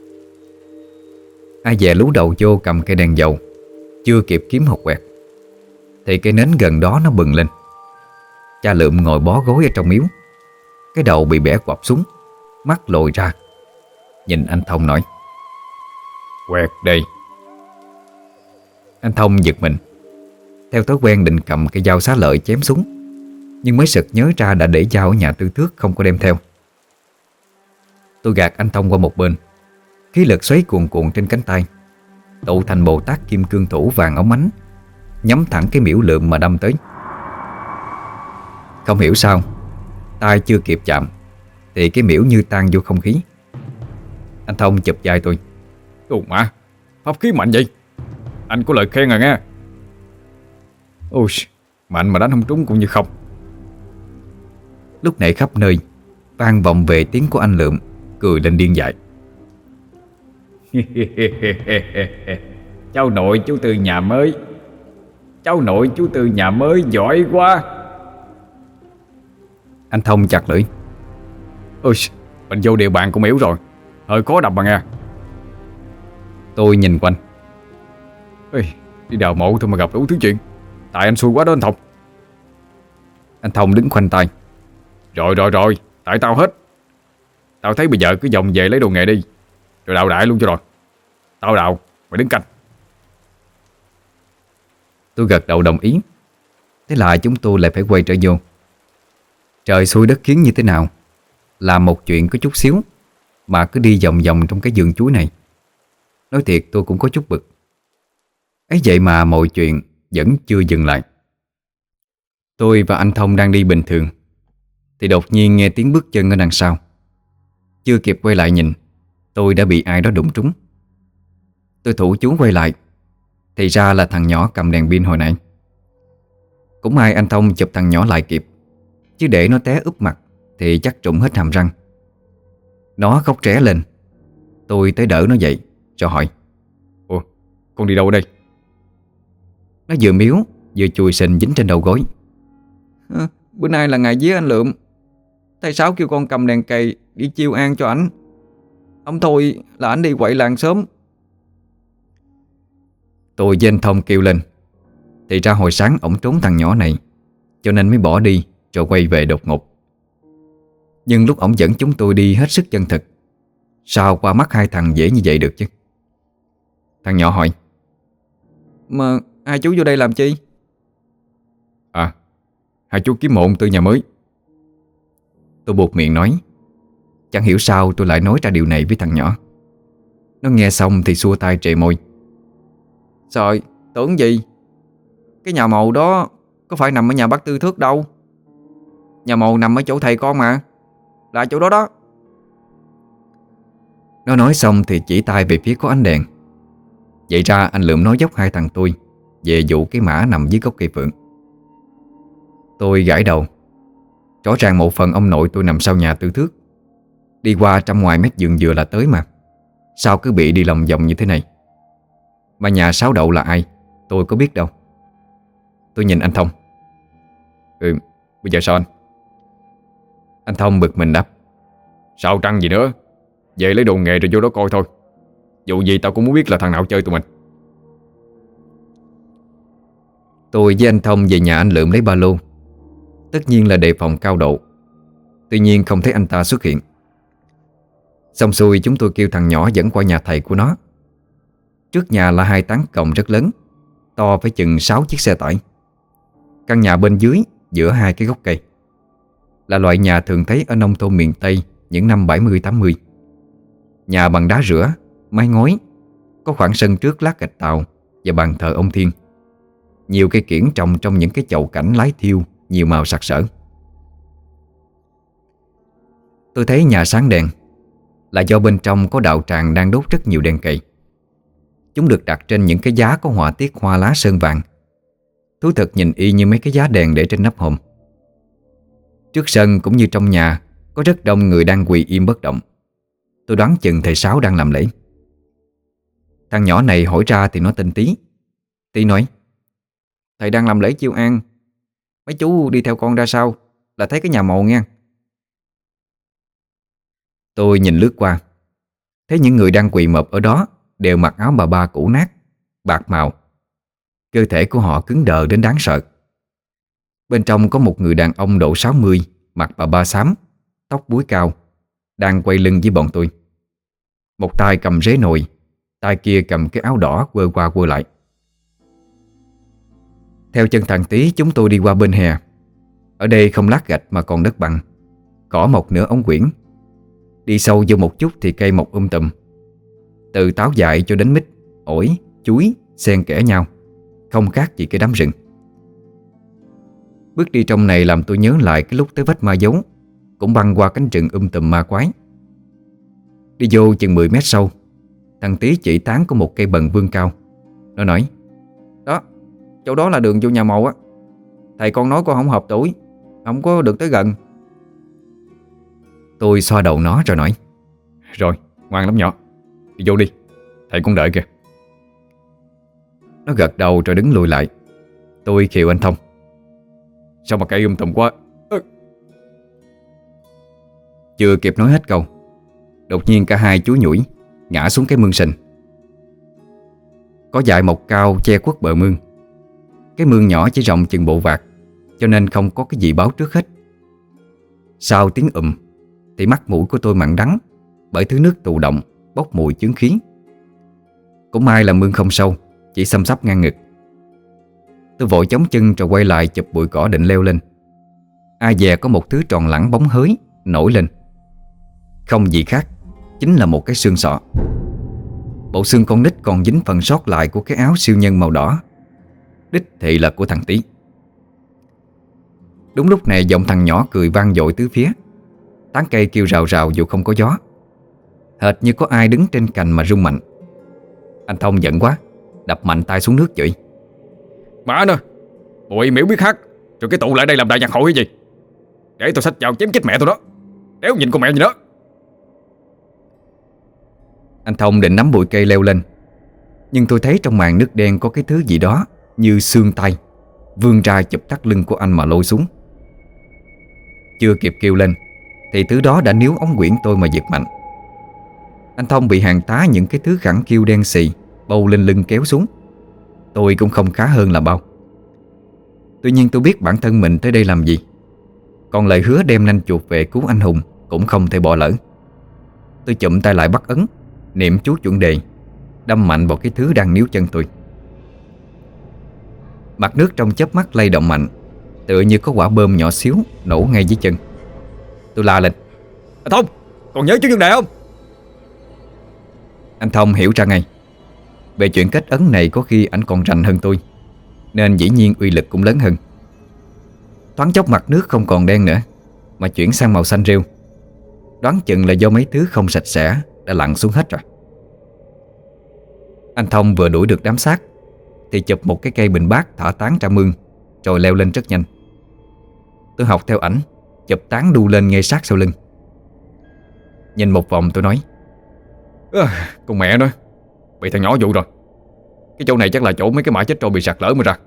Ai dè lú đầu vô cầm cây đèn dầu, chưa kịp kiếm hột quẹt thì cây nến gần đó nó bừng lên. Cha Lượm ngồi bó gối ở trong miếu, cái đầu bị bẻ quặp xuống, mắt lồi ra, nhìn anh Thông nói: Quẹt đây. Anh Thông giật mình, theo thói quen định cầm cây dao xá lợi chém xuống, nhưng mới sực nhớ ra đã để dao ở nhà Tư Thước không có đem theo. Tôi gạt anh Thông qua một bên, khí lực xoáy cuồn cuộn trên cánh tay, tụ thành Bồ Tát kim cương thủ vàng óng ánh, nhắm thẳng cái miễu Lượm mà đâm tới. Không hiểu sao, tay chưa kịp chạm thì cái miễu như tan vô không khí. Anh Thông chụp vai tôi: Ồ mà, pháp khí mạnh vậy, anh có lời khen rồi nghe. Ôi, mạnh mà đánh không trúng cũng như không. Lúc này khắp nơi vang vọng về tiếng của anh Lượm cười lên điên dại: Cháu nội chú Tư nhà mới, cháu nội chú Tư nhà mới giỏi quá. Anh Thông chặt lưỡi: Ôi, mình vô địa bàn của miễu rồi, hơi khó đập mà nghe. Tôi nhìn quanh: Ê, đi đào mộ thôi mà gặp đủ thứ chuyện, tại anh xui quá đó anh Thông. Anh Thông đứng khoanh tay: Rồi rồi rồi, tại tao hết. Tao thấy bây giờ cứ vòng về lấy đồ nghề đi, rồi đào đại luôn cho rồi. Tao đào, mày đứng canh. Tôi gật đầu đồng ý. Thế là chúng tôi lại phải quay trở vô. Trời xui đất khiến như thế nào, làm một chuyện có chút xíu mà cứ đi vòng vòng trong cái vườn chuối này. Nói thiệt tôi cũng có chút bực. Ấy vậy mà mọi chuyện vẫn chưa dừng lại. Tôi và anh Thông đang đi bình thường thì đột nhiên nghe tiếng bước chân ở đằng sau. Chưa kịp quay lại nhìn, tôi đã bị ai đó đụng trúng. Tôi thủ chú quay lại, thì ra là thằng nhỏ cầm đèn pin hồi nãy. Cũng may anh Thông chụp thằng nhỏ lại kịp, chứ để nó té úp mặt thì chắc trụng hết hàm răng. Nó khóc ré lên. Tôi tới đỡ nó dậy rồi hỏi: Ủa, con đi đâu ở đây? Nó vừa miếu vừa chùi sình dính trên đầu gối: à, Bữa nay là ngày vía anh Lượm, thầy Sáu kêu con cầm đèn cày đi chiêu an cho ảnh. Ông thôi là ảnh đi quậy làng sớm. Tôi với anh Thông kêu lên. Thì ra hồi sáng ổng trốn thằng nhỏ này, cho nên mới bỏ đi rồi quay về đột ngột. Nhưng lúc ổng dẫn chúng tôi đi hết sức chân thực, sao qua mắt hai thằng dễ như vậy được chứ? Thằng nhỏ hỏi: Mà hai chú vô đây làm chi? À, hai chú kiếm mộ Tư nhà mới. Tôi buột miệng nói. Chẳng hiểu sao tôi lại nói ra điều này với thằng nhỏ. Nó nghe xong thì xua tay trề môi: Trời, tưởng gì? Cái nhà mồ đó có phải nằm ở nhà bác Tư Thước đâu. Nhà mồ nằm ở chỗ thầy con mà, là chỗ đó đó. Nó nói xong thì chỉ tay về phía có ánh đèn. Vậy ra anh Lượm nói dốc hai thằng tôi về vụ cái mã nằm dưới gốc cây phượng. Tôi gãi đầu. Rõ ràng một phần ông nội tôi nằm sau nhà Tư Thước, Đi qua trăm ngoài mét vườn dừa là tới mà. Sao cứ bị đi lòng vòng như thế này? Mà nhà Sáu Đậu là ai tôi có biết đâu. Tôi nhìn anh Thông. Ừ, bây giờ sao anh? Anh Thông bực mình đáp. Sao trăng gì nữa? Về lấy đồ nghề rồi vô đó coi thôi. Dù gì tao cũng muốn biết là thằng nào chơi tụi mình. Tôi với anh Thông về nhà anh Lượm lấy ba lô. Tất nhiên là đề phòng cao độ. Tuy nhiên không thấy anh ta xuất hiện. Xong xuôi chúng tôi kêu thằng nhỏ dẫn qua nhà thầy của nó. Trước nhà là hai tán cồng rất lớn, to phải chừng sáu chiếc xe tải. Căn nhà bên dưới giữa hai cái gốc cây, là loại nhà thường thấy ở nông thôn miền Tây những năm bảy mươi tám mươi. Nhà bằng đá rửa, mái ngói, có khoảng sân trước lát gạch tàu và bàn thờ ông Thiên. Nhiều cây kiển trồng trong những cái chậu cảnh lái thiêu nhiều màu sặc sỡ. Tôi thấy nhà sáng đèn là do bên trong có đạo tràng đang đốt rất nhiều đèn cầy. Chúng được đặt trên những cái giá có họa tiết hoa lá sơn vàng. Thú thật nhìn y như mấy cái giá đèn để trên nắp hòm. Trước sân cũng như trong nhà có rất đông người đang quỳ im bất động. Tôi đoán chừng thầy Sáu đang làm lễ. Thằng nhỏ này hỏi ra thì nó tên Tí. Tí nói: Thầy đang làm lễ chiêu an. Mấy chú đi theo con ra sau là thấy cái nhà mồ nha. Tôi nhìn lướt qua, thấy những người đang quỳ mọp ở đó đều mặc áo bà ba cũ nát, bạc màu. Cơ thể của họ cứng đờ đến đáng sợ. Bên trong có một người đàn ông độ sáu mươi, mặc bà ba xám, tóc búi cao, đang quay lưng với bọn tôi. Một tay cầm rế nồi, tay kia cầm cái áo đỏ quơ qua quơ lại. Theo chân thằng Tí chúng tôi đi qua bên hè. Ở đây không lát gạch mà còn đất bằng, cỏ mọc nửa ống quyển. Đi sâu vô một chút thì cây mọc um tùm, từ táo dại cho đến mít, ổi, chuối xen kẽ nhau, không khác gì cái đám rừng. Bước đi trong này làm tôi nhớ lại cái lúc tới vách ma dấu, cũng băng qua cánh rừng um tùm ma quái. Đi vô chừng mười mét sâu, thằng Tí chỉ tán của một cây bần vương cao. Nó nói: Đó, chỗ đó là đường vô nhà mồ á. Thầy con nói con không hợp tuổi, không có được tới gần. Tôi xoa đầu nó rồi nói: Rồi, ngoan lắm nhỏ, đi vô đi, thầy cũng đợi kìa. Nó gật đầu rồi đứng lùi lại. Tôi khiều anh Thông: Sao mà cây um tùm quá. ừ. Chưa kịp nói hết câu, đột nhiên cả hai chúi nhủi ngã xuống cái mương sình. Có dại mọc cao che khuất bờ mương. Cái mương nhỏ chỉ rộng chừng bộ vạt, cho nên không có cái gì báo trước hết. Sau tiếng ùm thì mắt mũi của tôi mặn đắng, bởi thứ nước tụ động bốc mùi chướng khí. Cũng may là mương không sâu, chỉ xăm xắp ngang ngực. Tôi vội chống chân rồi quay lại chụp bụi cỏ định leo lên. Ai dè có một thứ tròn lẳng bóng hới nổi lên. Không gì khác, chính là một cái xương sọ. Bộ xương con nít còn dính phần sót lại của cái áo siêu nhân màu đỏ, đích thị là của thằng Tí. Đúng lúc này giọng thằng nhỏ cười vang dội tứ phía. Tán cây kêu rào rào dù không có gió, hệt như có ai đứng trên cành mà rung mạnh. Anh Thông giận quá, đập mạnh tay xuống nước chửi: Má nè, bụi miễu biết hát, rồi cái tụ lại đây làm đại nhạc hội hay gì? Để tôi xách vào chém chết mẹ tôi đó. Đéo nhìn con mẹ gì nữa. Anh Thông định nắm bụi cây leo lên, nhưng tôi thấy trong màn nước đen có cái thứ gì đó như xương tay vươn ra chụp thắt lưng của anh mà lôi xuống. Chưa kịp kêu lên thì thứ đó đã níu ống quyển tôi mà giật mạnh. Anh Thông bị hàng tá những cái thứ khẳng khiu đen xì bâu lên lưng kéo xuống. Tôi cũng không khá hơn là bao. Tuy nhiên tôi biết bản thân mình tới đây làm gì, còn lời hứa đem nanh chuột về cứu anh hùng cũng không thể bỏ lỡ. Tôi chụm tay lại bắt ấn, niệm chú chuẩn đề, đâm mạnh vào cái thứ đang níu chân tôi. Mặt nước trong chớp mắt lay động mạnh, tựa như có quả bơm nhỏ xíu nổ ngay dưới chân. Tôi la lên: Anh Thông, còn nhớ chú Nhân Đại không? Anh Thông hiểu ra ngay. Về chuyện kết ấn này có khi ảnh còn rành hơn tôi, nên dĩ nhiên uy lực cũng lớn hơn. Thoáng chốc mặt nước không còn đen nữa, mà chuyển sang màu xanh rêu. Đoán chừng là do mấy thứ không sạch sẽ đã lặn xuống hết rồi. Anh Thông vừa đuổi được đám xác thì chụp một cái cây bình bát thả tán ra mương, rồi leo lên rất nhanh. Tôi học theo ảnh, chụp tán đu lên ngay sát sau lưng. Nhìn một vòng tôi nói: À, con mẹ nó, bị thằng nhỏ dụ rồi. Cái chỗ này chắc là chỗ mấy cái mã chết trôi bị sạt lở mà ra.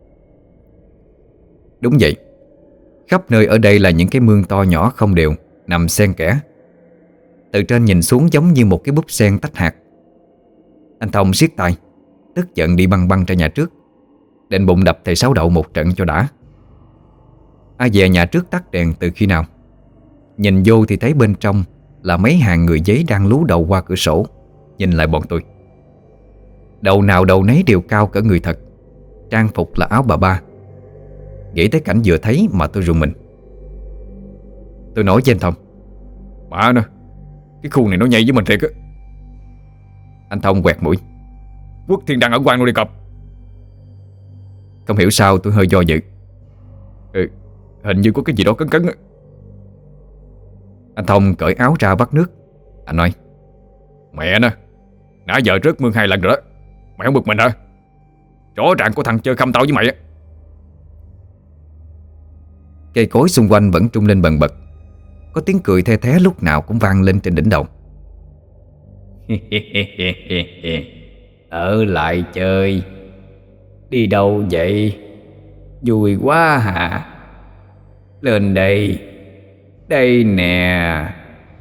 Đúng vậy. Khắp nơi ở đây là những cái mương to nhỏ không đều, nằm xen kẽ. Từ trên nhìn xuống giống như một cái búp sen tách hạt. Anh Thông siết tay, tức giận đi băng băng ra nhà trước, định bụng đập thầy Sáu Đậu một trận cho đã. Ai về nhà trước tắt đèn từ khi nào. Nhìn vô thì thấy bên trong là mấy hàng người giấy đang lú đầu qua cửa sổ nhìn lại bọn tôi. Đầu nào đầu nấy đều cao cỡ người thật, trang phục là áo bà ba. Nghĩ tới cảnh vừa thấy mà tôi rùng mình. Tôi nói với anh Thông: Bà nè, cái khu này nó nhây với mình thiệt á. Anh Thông quẹt mũi: Quốc Thiên Đăng ở quan luôn đi cọp. Không hiểu sao tôi hơi do dự. Ừ, hình như có cái gì đó cấn cấn á. Anh Thông cởi áo ra vắt nước. Anh nói: Mẹ nè, nãy giờ rớt mương hai lần rồi đó. Mày không bực mình hả? Rõ ràng có thằng chơi khăm tao với mày á. Cây cối xung quanh vẫn trung lên bần bật. Có tiếng cười the thé lúc nào cũng vang lên trên đỉnh đầu. Ở lại chơi. Đi đâu vậy? Vui quá hả? Lên đây. Đây nè.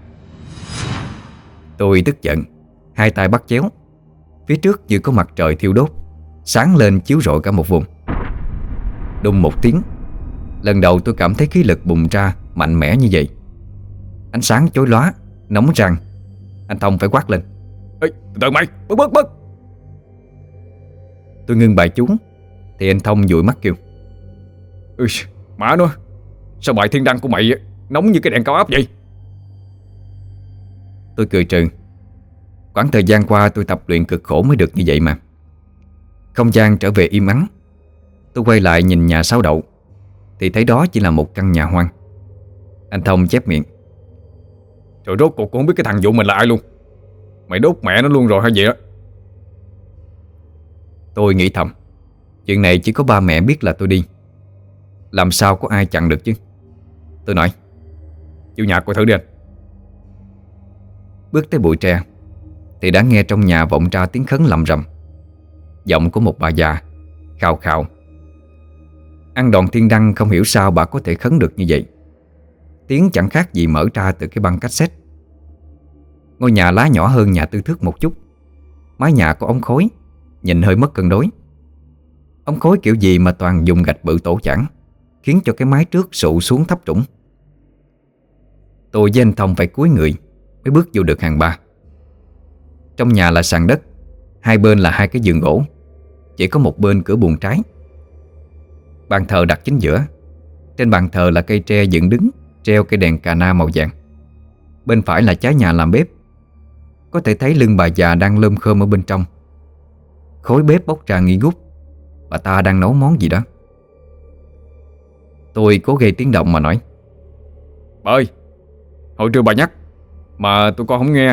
Tôi tức giận, hai tay bắt chéo. Phía trước như có mặt trời thiêu đốt, sáng lên chiếu rọi cả một vùng. Đùng một tiếng, lần đầu tôi cảm thấy khí lực bùng ra mạnh mẽ như vậy. Ánh sáng chói lóa, nóng rang. Anh Thông phải quát lên: Ê, từ từ mày, bớt bớt bớt. Tôi ngưng bài chú thì anh Thông dụi mắt kêu: Ui, má nó, sao bài thiên đăng của mày nóng như cái đèn cao áp vậy? Tôi cười trừ. Quãng thời gian qua tôi tập luyện cực khổ mới được như vậy mà. Không gian trở về im ắng. Tôi quay lại nhìn nhà Sáu Đậu thì thấy đó chỉ là một căn nhà hoang. Anh Thông chép miệng: Trời, rốt cuộc cũng không biết cái thằng dụ mình là ai luôn. Mày đốt mẹ nó luôn rồi hay gì đó? Tôi nghĩ thầm, chuyện này chỉ có ba mẹ biết là tôi đi, làm sao có ai chặn được chứ. Tôi nói: Chịu nhạc coi thử đi anh. Bước tới bụi tre thì đã nghe trong nhà vọng ra tiếng khấn lầm rầm. Giọng của một bà già khào khào. Ăn đòn thiên đăng không hiểu sao bà có thể khấn được như vậy. Tiếng chẳng khác gì mở ra từ cái băng cassette. Ngôi nhà lá nhỏ hơn nhà Tư Thước một chút. Mái nhà có ống khối, nhìn hơi mất cân đối. Ống khối kiểu gì mà toàn dùng gạch bự tổ chảng, khiến cho cái mái trước sụ xuống thấp trũng. Tôi với anh Thông phải cúi người mới bước vô được hàng ba. Trong nhà là sàn đất, hai bên là hai cái giường gỗ, chỉ có một bên cửa buồng trái. Bàn thờ đặt chính giữa. Trên bàn thờ là cây tre dựng đứng, treo cây đèn cà na màu vàng. Bên phải là trái nhà làm bếp. Có thể thấy lưng bà già đang lơm khơm ở bên trong. Khói bếp bốc ra nghi ngút. Bà ta đang nấu món gì đó. Tôi cố gây tiếng động mà nói: Bà ơi, hồi trưa bà nhắc mà tụi con không nghe.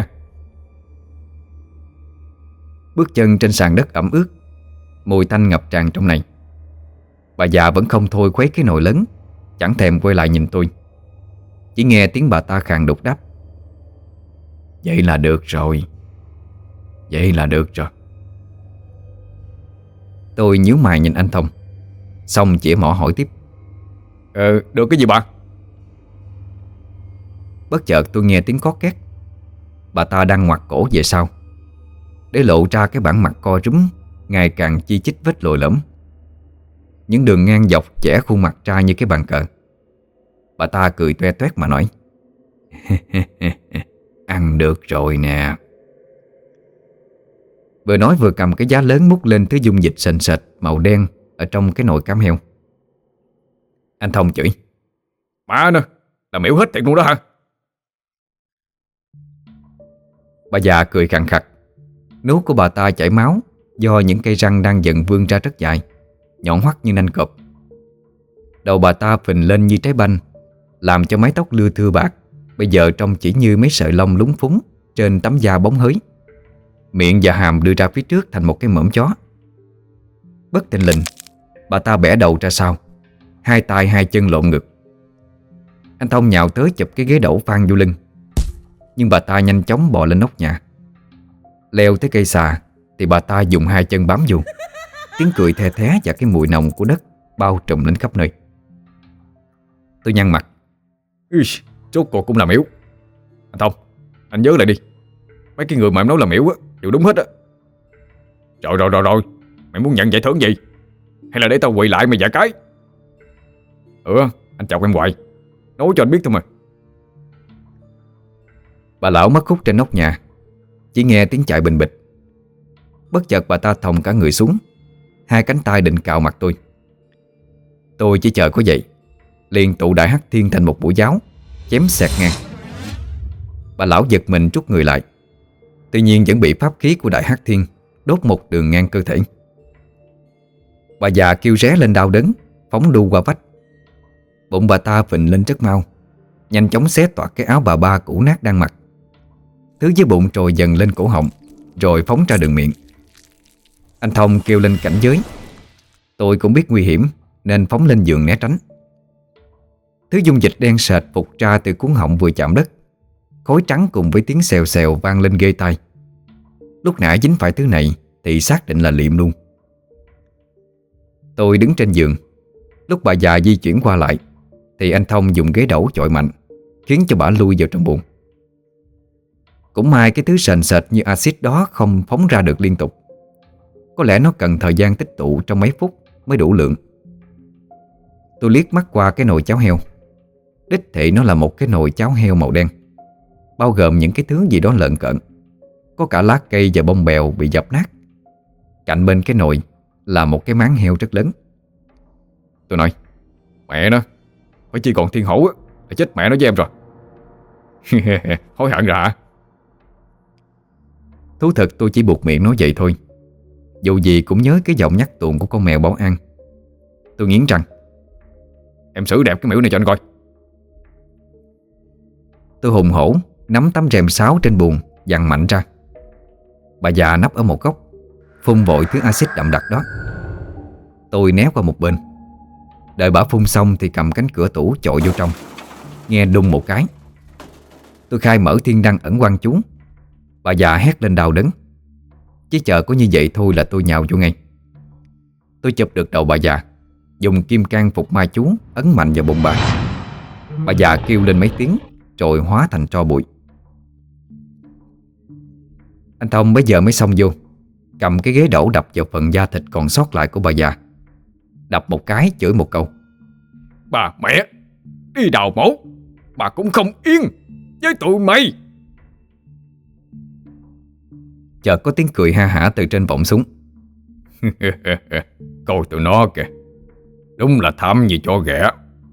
Bước chân trên sàn đất ẩm ướt, mùi tanh ngập tràn trong này. Bà già vẫn không thôi khuấy cái nồi lớn, chẳng thèm quay lại nhìn tôi. Chỉ nghe tiếng bà ta khàn đục đáp: Vậy là được rồi. Vậy là được rồi. Tôi nhíu mày nhìn anh Thông, xong chĩa mỏ hỏi tiếp: Ờ, được cái gì bà? Bất chợt tôi nghe tiếng cót két. Bà ta đang ngoặt cổ về sau, để lộ ra cái bản mặt co rúm, ngày càng chi chít vết lồi lõm. Những đường ngang dọc chẻ khuôn mặt ra như cái bàn cờ. Bà ta cười toe toét mà nói: Ăn được rồi nè. Vừa nói vừa cầm cái giá lớn múc lên thứ dung dịch sền sệt màu đen ở trong cái nồi cám heo. Anh Thông chửi: Má nè, là miễu hết thiệt luôn đó hả? Bà già cười khàn khặt. Nuốt của bà ta chảy máu do những cây răng đang dần vươn ra rất dài, nhọn hoắt như nanh cọp. Đầu bà ta phình lên như trái banh, làm cho mái tóc lưa thưa bạc bây giờ trông chỉ như mấy sợi lông lúng phúng trên tấm da bóng hới. Miệng và hàm đưa ra phía trước thành một cái mõm chó. Bất thình lình, bà ta bẻ đầu ra sau, hai tay hai chân lộn ngực. Anh Thông nhào tới chụp cái ghế đẩu phang vô lưng. Nhưng bà ta nhanh chóng bò lên nóc nhà. Leo tới cây xà thì bà ta dùng hai chân bám vô. Tiếng cười the thé và cái mùi nồng của đất bao trùm lên khắp nơi. Tôi nhăn mặt. Ui, chốt cuộc cũng là miễu. Anh Thông, anh nhớ lại đi. Mấy cái người mà em nói là miễu á đều đúng hết á. Rồi rồi rồi rồi, mày muốn nhận giải thưởng gì? Hay là để tao quỳ lại mày giả cái? Ừ, anh chọc em hoài. Nói cho anh biết thôi mà. Bà lão mất hút trên nóc nhà, chỉ nghe tiếng chạy bình bịch. Bất chợt bà ta thòng cả người xuống, hai cánh tay định cào mặt tôi. Tôi chỉ chờ có vậy, liền tụ đại hắc thiên thành một mũi giáo, chém xẹt ngang. Bà lão giật mình trút người lại, tuy nhiên vẫn bị pháp khí của đại hắc thiên đốt một đường ngang cơ thể. Bà già kêu ré lên đau đớn, phóng đu qua vách. Bụng bà ta phình lên rất mau, nhanh chóng xé toạc cái áo bà ba cũ nát đang mặc. Thứ dưới bụng trồi dần lên cổ họng, rồi phóng ra đường miệng. Anh Thông kêu lên cảnh giới. Tôi cũng biết nguy hiểm nên phóng lên giường né tránh. Thứ dung dịch đen sệt vụt ra từ cuống họng vừa chạm đất. Khói trắng cùng với tiếng xèo xèo vang lên ghê tai. Lúc nãy dính phải thứ này thì xác định là liệm luôn. Tôi đứng trên giường. Lúc bà già di chuyển qua lại thì anh Thông dùng ghế đẩu chọi mạnh, khiến cho bà lui vào trong buồng. Cũng may cái thứ sền sệt như axit đó không phóng ra được liên tục. Có lẽ nó cần thời gian tích tụ trong mấy phút mới đủ lượng. Tôi liếc mắt qua cái nồi cháo heo. Đích thị nó là một cái nồi cháo heo màu đen, bao gồm những cái thứ gì đó lợn cợn. Có cả lá cây và bông bèo bị dập nát. Cạnh bên cái nồi là một cái máng heo rất lớn. Tôi nói, mẹ nó, phải chỉ còn thiên hổ á là chết mẹ nó với em rồi. Hối hận rồi hả? Thú thật tôi chỉ buộc miệng nói vậy thôi. Dù gì cũng nhớ cái giọng nhắc tuồng của con mèo báo ăn. Tôi nghiến răng. Em xử đẹp cái miễu này cho anh coi. Tôi hùng hổ nắm tấm rèm sáo trên buồng, giằng mạnh ra. Bà già nấp ở một góc, phun vội thứ axit đậm đặc đó. Tôi né qua một bên. Đợi bà phun xong thì cầm cánh cửa tủ chội vô trong. Nghe đùng một cái. Tôi khai mở thiên đăng ẩn quan chú. Bà già hét lên đau đớn. Chỉ chờ có như vậy thôi là tôi nhào vô ngay. Tôi chụp được đầu bà già, dùng kim can phục ma chú ấn mạnh vào bụng bà. Bà già kêu lên mấy tiếng rồi hóa thành tro bụi. Anh Thông bây giờ mới xông vô, cầm cái ghế đẩu đập vào phần da thịt còn sót lại của bà già. Đập một cái chửi một câu. Bà mẹ, đi đào mổ bà cũng không yên với tụi mày. Chợt có tiếng cười ha hả từ trên vọng xuống. Coi tụi nó kìa, đúng là tham gì cho ghẻ.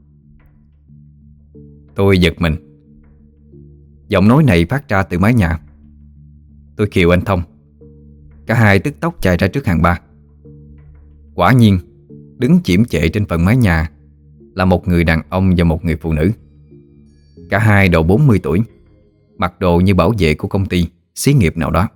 Tôi giật mình. Giọng nói này phát ra từ mái nhà. Tôi khiều anh Thông. Cả hai tức tốc chạy ra trước hàng ba. Quả nhiên, đứng chiếm trệ trên phần mái nhà là một người đàn ông và một người phụ nữ. Cả hai độ bốn mươi tuổi, mặc đồ như bảo vệ của công ty, xí nghiệp nào đó.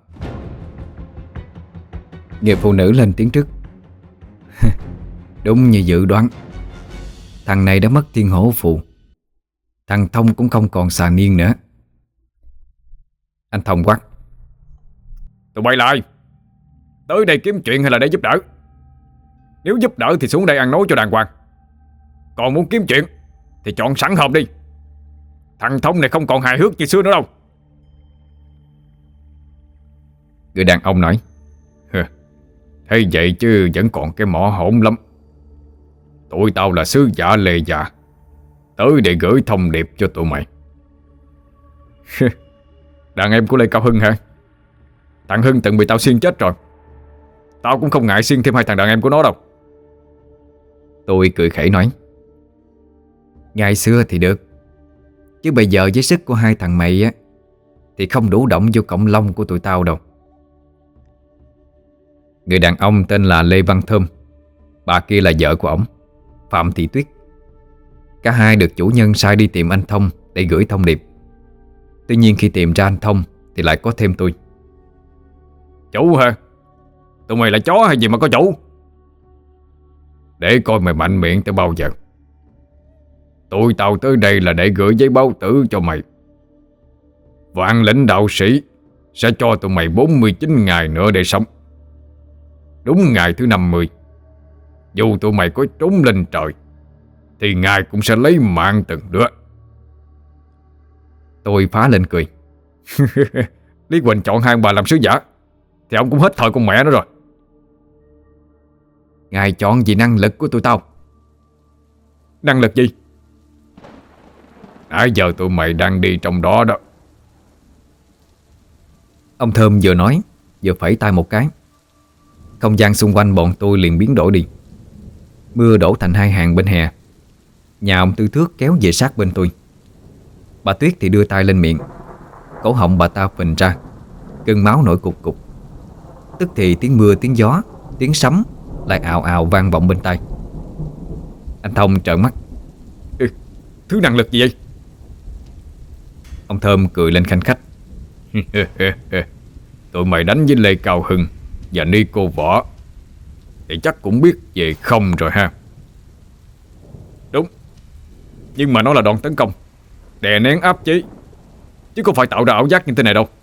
Người phụ nữ lên tiếng trước. Đúng như dự đoán, thằng này đã mất thiên hổ phù. Thằng Thông cũng không còn xà niên nữa. Anh Thông quát. Tụi bay lại, tới đây kiếm chuyện hay là để giúp đỡ? Nếu giúp đỡ thì xuống đây ăn nói cho đàng hoàng. Còn muốn kiếm chuyện thì chọn sẵn hộp đi. Thằng Thông này không còn hài hước như xưa nữa đâu. Người đàn ông nói. Thế vậy chứ vẫn còn cái mỏ hổn lắm. Tụi tao là sứ giả Lê Già, tới để gửi thông điệp cho tụi mày. Đàn em của Lê Cao Hưng hả? Thằng Hưng từng bị tao xiên chết rồi. Tao cũng không ngại xiên thêm hai thằng đàn em của nó đâu. Tôi cười khẩy nói. Ngày xưa thì được, chứ bây giờ với sức của hai thằng mày á thì không đủ động vô cọng lông của tụi tao đâu. Người đàn ông tên là Lê Văn Thơm. Bà kia là vợ của ổng, Phạm Thị Tuyết. Cả hai được chủ nhân sai đi tìm anh Thông để gửi thông điệp. Tuy nhiên khi tìm ra anh Thông thì lại có thêm tôi. Chủ hả? Tụi mày là chó hay gì mà có chủ? Để coi mày mạnh miệng tới bao giờ. Tụi tao tới đây là để gửi giấy báo tử cho mày. Vạn lĩnh đạo sĩ sẽ cho tụi mày bốn mươi chín ngày nữa để sống. Đúng ngày thứ năm mươi, dù tụi mày có trốn lên trời thì ngài cũng sẽ lấy mạng từng đứa. Tôi phá lên cười. Lý Quỳnh chọn hai ông bà làm sứ giả thì ông cũng hết thời con mẹ nó rồi. Ngài chọn vì năng lực của tụi tao. Năng lực gì? Nãy giờ tụi mày đang đi trong đó đó. Ông Thơm vừa nói vừa phẩy tay một cái. Không gian xung quanh bọn tôi liền biến đổi đi. Mưa đổ thành hai hàng bên hè. Nhà ông Tư Thước kéo về sát bên tôi. Bà Tuyết thì đưa tay lên miệng. Cổ họng bà ta phình ra, cơn máu nổi cục cục. Tức thì tiếng mưa, tiếng gió, tiếng sấm lại ào ào vang vọng bên tai. Anh Thông trợn mắt. Ừ, thứ năng lực gì vậy? Ông Thơm cười lên khanh khách. Tụi mày đánh với Lê Cao Hưng và Ni Cô Võ thì chắc cũng biết về không rồi ha. Đúng, nhưng mà nó là đòn tấn công, đè nén áp chế, chứ không phải tạo ra ảo giác như thế này đâu.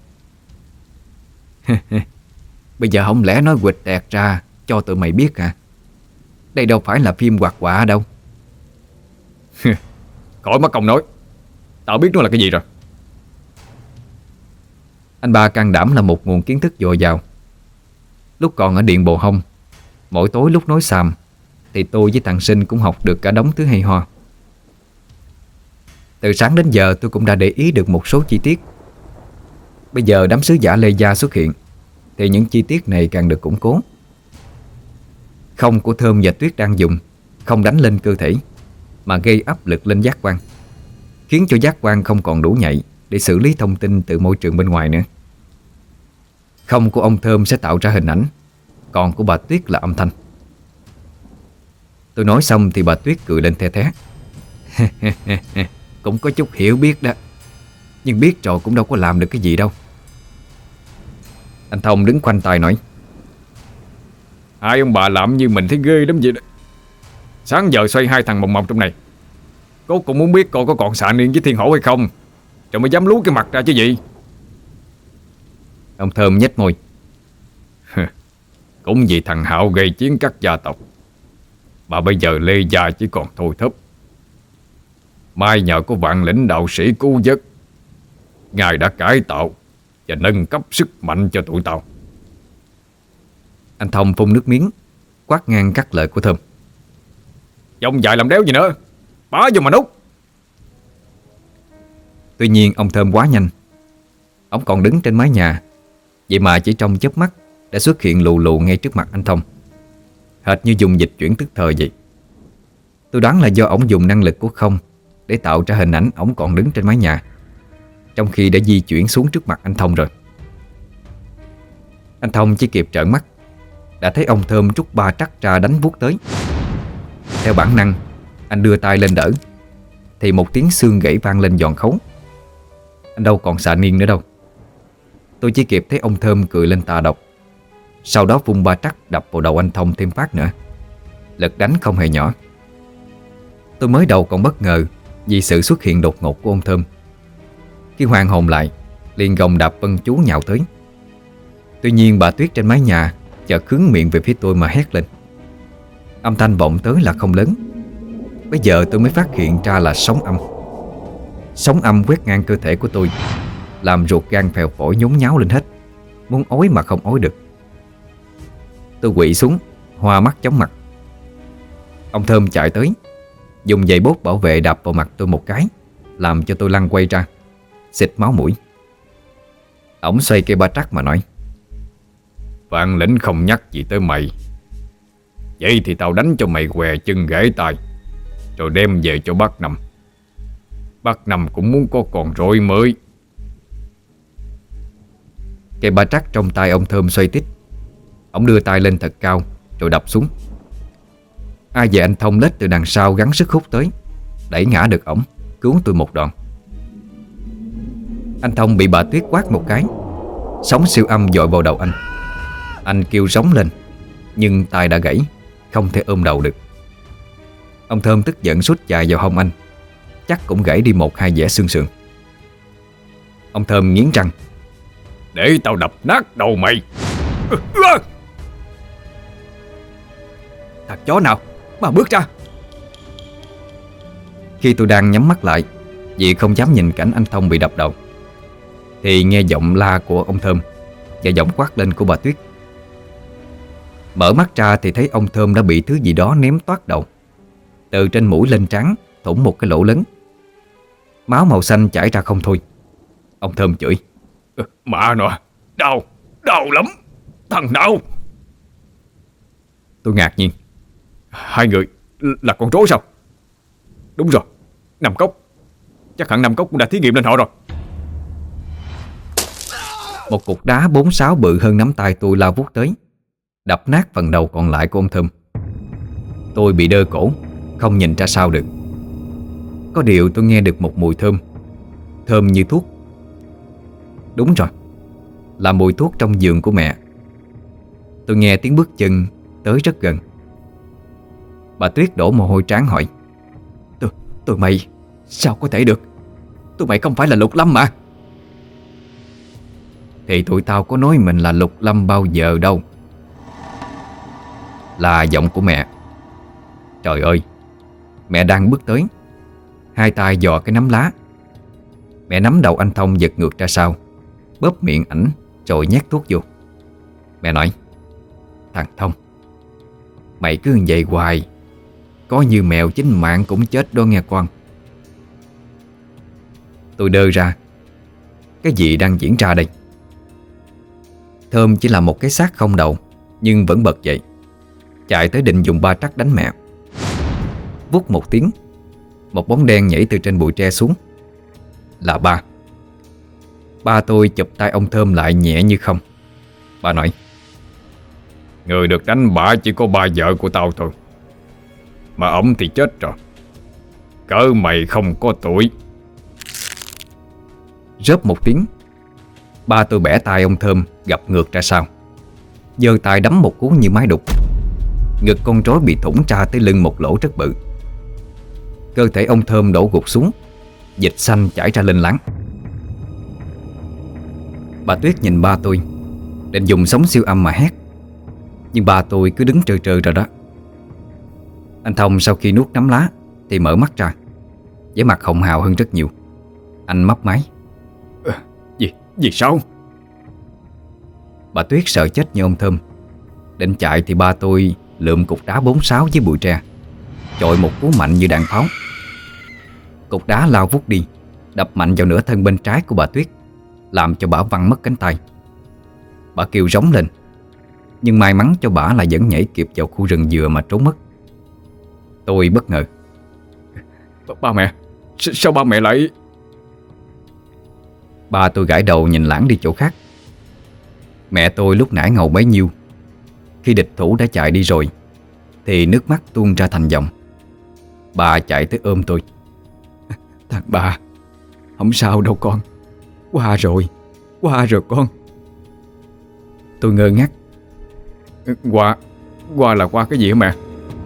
Bây giờ không lẽ nói quịch đẹt ra cho tụi mày biết hả? Đây đâu phải là phim hoạt họa đâu. Khỏi mất công nói, tao biết nó là cái gì rồi. Anh ba can đảm là một nguồn kiến thức dồi dào. Lúc còn ở Điện Bồ Hông, mỗi tối lúc nói xàm thì tôi với thằng Sinh cũng học được cả đống thứ hay ho. Từ sáng đến giờ tôi cũng đã để ý được một số chi tiết. Bây giờ đám sứ giả Lê Gia xuất hiện thì những chi tiết này càng được củng cố. Không của Thơm và Tuyết đang dùng không đánh lên cơ thể mà gây áp lực lên giác quan, khiến cho giác quan không còn đủ nhạy để xử lý thông tin từ môi trường bên ngoài nữa. Không của ông Thơm sẽ tạo ra hình ảnh, còn của bà Tuyết là âm thanh. Tôi nói xong thì bà Tuyết cười lên the thé. Cũng có chút hiểu biết đó, nhưng biết rồi cũng đâu có làm được cái gì đâu. Anh Thông đứng khoanh tay nói. Hai ông bà làm như mình thấy ghê lắm vậy đó. Sáng giờ xoay hai thằng mòng mòng trong này, cô cũng muốn biết cô có còn xạ niên với Thiên Hổ hay không, rồi mới dám lú cái mặt ra chứ gì. Ông Thơm nhếch môi. Cũng vì thằng Hạo gây chiến các gia tộc mà bây giờ Lê Gia chỉ còn thôi thấp. Mai nhờ có vạn lĩnh đạo sĩ cứu vớt, ngài đã cải tạo và nâng cấp sức mạnh cho tụi tao. Anh Thông phun nước miếng, quát ngang cắt lời của Thơm. Dông dài làm đéo gì nữa, bá vô mà nút. Tuy nhiên ông Thơm quá nhanh. Ông còn đứng trên mái nhà, vậy mà chỉ trong chớp mắt đã xuất hiện lù lù ngay trước mặt anh Thông, hệt như dùng dịch chuyển tức thời vậy. Tôi đoán là do ổng dùng năng lực của không để tạo ra hình ảnh ổng còn đứng trên mái nhà, trong khi đã di chuyển xuống trước mặt anh Thông rồi. Anh Thông chỉ kịp trợn mắt đã thấy ông Thơm trút ba trắc ra đánh vuốt tới. Theo bản năng, anh đưa tay lên đỡ thì một tiếng xương gãy vang lên giòn khấu. Anh đâu còn xạ niên nữa đâu. Tôi chỉ kịp thấy ông Thơm cười lên tà độc, sau đó vung ba trắc đập vào đầu anh Thông thêm phát nữa. Lực đánh không hề nhỏ. Tôi mới đầu còn bất ngờ vì sự xuất hiện đột ngột của ông Thơm. Khi hoàn hồn lại, liền gồng đạp vân chú nhào tới. Tuy nhiên bà Tuyết trên mái nhà chợt hướng miệng về phía tôi mà hét lên. Âm thanh vọng tới là không lớn. Bây giờ tôi mới phát hiện ra là sóng âm. Sóng âm quét ngang cơ thể của tôi, làm ruột gan phèo phổi nhốn nháo lên hết, muốn ói mà không ói được. Tôi quỵ xuống, hoa mắt chóng mặt. Ông Thơm chạy tới, dùng giày bốt bảo vệ đạp vào mặt tôi một cái, làm cho tôi lăn quay ra, xịt máu mũi. Ổng xoay cây ba trắc mà nói. Vạn lĩnh không nhắc gì tới mày, vậy thì tao đánh cho mày què chân gãy tay, rồi đem về cho bác Năm. Bác Năm cũng muốn có con rối mới. Cây ba trắc trong tay ông Thơm xoay tít. Ông đưa tay lên thật cao rồi đập xuống. Ai về anh Thông lết từ đằng sau gắng sức hút tới, đẩy ngã được ổng, cứu tôi một đòn. Anh Thông bị bà Tuyết quát một cái, sóng siêu âm dội vào đầu anh. Anh kêu rống lên, nhưng tay đã gãy, không thể ôm đầu được. Ông Thơm tức giận sút chài vào hông anh, chắc cũng gãy đi một hai vẽ xương sườn. Ông Thơm nghiến răng: Để tao đập nát đầu mày. Thằng chó nào mà bước ra. Khi tôi đang nhắm mắt lại vì không dám nhìn cảnh anh Thông bị đập đầu, thì nghe giọng la của ông Thơm và giọng quát lên của bà Tuyết. Mở mắt ra thì thấy ông Thơm đã bị thứ gì đó ném toát đầu, từ trên mũi lên trán thủng một cái lỗ lớn. Máu màu xanh chảy ra không thôi. Ông Thơm chửi: Mà nó, đau, đau lắm. Thằng nào? Tôi ngạc nhiên: Hai người là con rối sao? Đúng rồi, Năm Cốc. Chắc hẳn Năm Cốc cũng đã thí nghiệm lên họ rồi. Một cục đá bốn sáu bự hơn nắm tay tôi lao vút tới, đập nát phần đầu còn lại của ông Thơm. Tôi bị đơ cổ, không nhìn ra sao được. Có điều tôi nghe được một mùi thơm, thơm như thuốc. Đúng rồi, là mùi thuốc trong giường của mẹ. Tôi nghe tiếng bước chân tới rất gần. Bà Tuyết đổ mồ hôi trán hỏi: Tụi, tụi mày sao có thể được? Tụi mày không phải là Lục Lâm mà. Thì tụi tao có nói mình là Lục Lâm bao giờ đâu. Là giọng của mẹ. Trời ơi, mẹ đang bước tới, hai tay dò cái nắm lá. Mẹ nắm đầu anh Thông giật ngược ra sau, bóp miệng ảnh rồi nhét thuốc vô. Mẹ nói: Thằng Thông, mày cứ như vậy hoài, có như mèo chín mạng cũng chết đó nghe con. Tôi đơ ra, cái gì đang diễn ra đây? Thơm chỉ là một cái xác không đầu, nhưng vẫn bật dậy, chạy tới định dùng ba trắc đánh mẹ. Vút một tiếng, một bóng đen nhảy từ trên bụi tre xuống. Là ba. Ba tôi chụp tay ông Thơm lại nhẹ như không. Ba nói: Người được đánh bả chỉ có ba vợ của tao thôi, mà ổng thì chết rồi. Cỡ mày không có tuổi. Rớp một tiếng, ba tôi bẻ tay ông Thơm gập ngược ra sau, giơ tay đấm một cú như máy đục. Ngực con rối bị thủng ra tới lưng một lỗ rất bự. Cơ thể ông Thơm đổ gục xuống, dịch xanh chảy ra lên láng. Bà Tuyết nhìn ba tôi, định dùng sóng siêu âm mà hét, nhưng ba tôi cứ đứng trơ trơ ra đó. Anh Thông sau khi nuốt nắm lá thì mở mắt ra, vẻ mặt hồng hào hơn rất nhiều. Anh mấp máy: à, Gì, gì sao? Bà Tuyết sợ chết như ông Thơm. Định chạy thì ba tôi lượm cục đá bốn sáu với bụi tre, chọi một cú mạnh như đạn pháo. Cục đá lao vút đi, đập mạnh vào nửa thân bên trái của bà Tuyết, làm cho bả văng mất cánh tay. Bà kêu rống lên, nhưng may mắn cho bả là vẫn nhảy kịp vào khu rừng dừa mà trốn mất. Tôi bất ngờ: Ba mẹ, sao ba mẹ lại... Ba tôi gãi đầu nhìn lãng đi chỗ khác. Mẹ tôi lúc nãy ngầu bấy nhiêu, khi địch thủ đã chạy đi rồi thì nước mắt tuôn ra thành dòng. Bà chạy tới ôm tôi: Thằng ba, không sao đâu con, qua rồi, qua rồi con. Tôi ngơ ngác: Qua, qua là qua cái gì hả mẹ?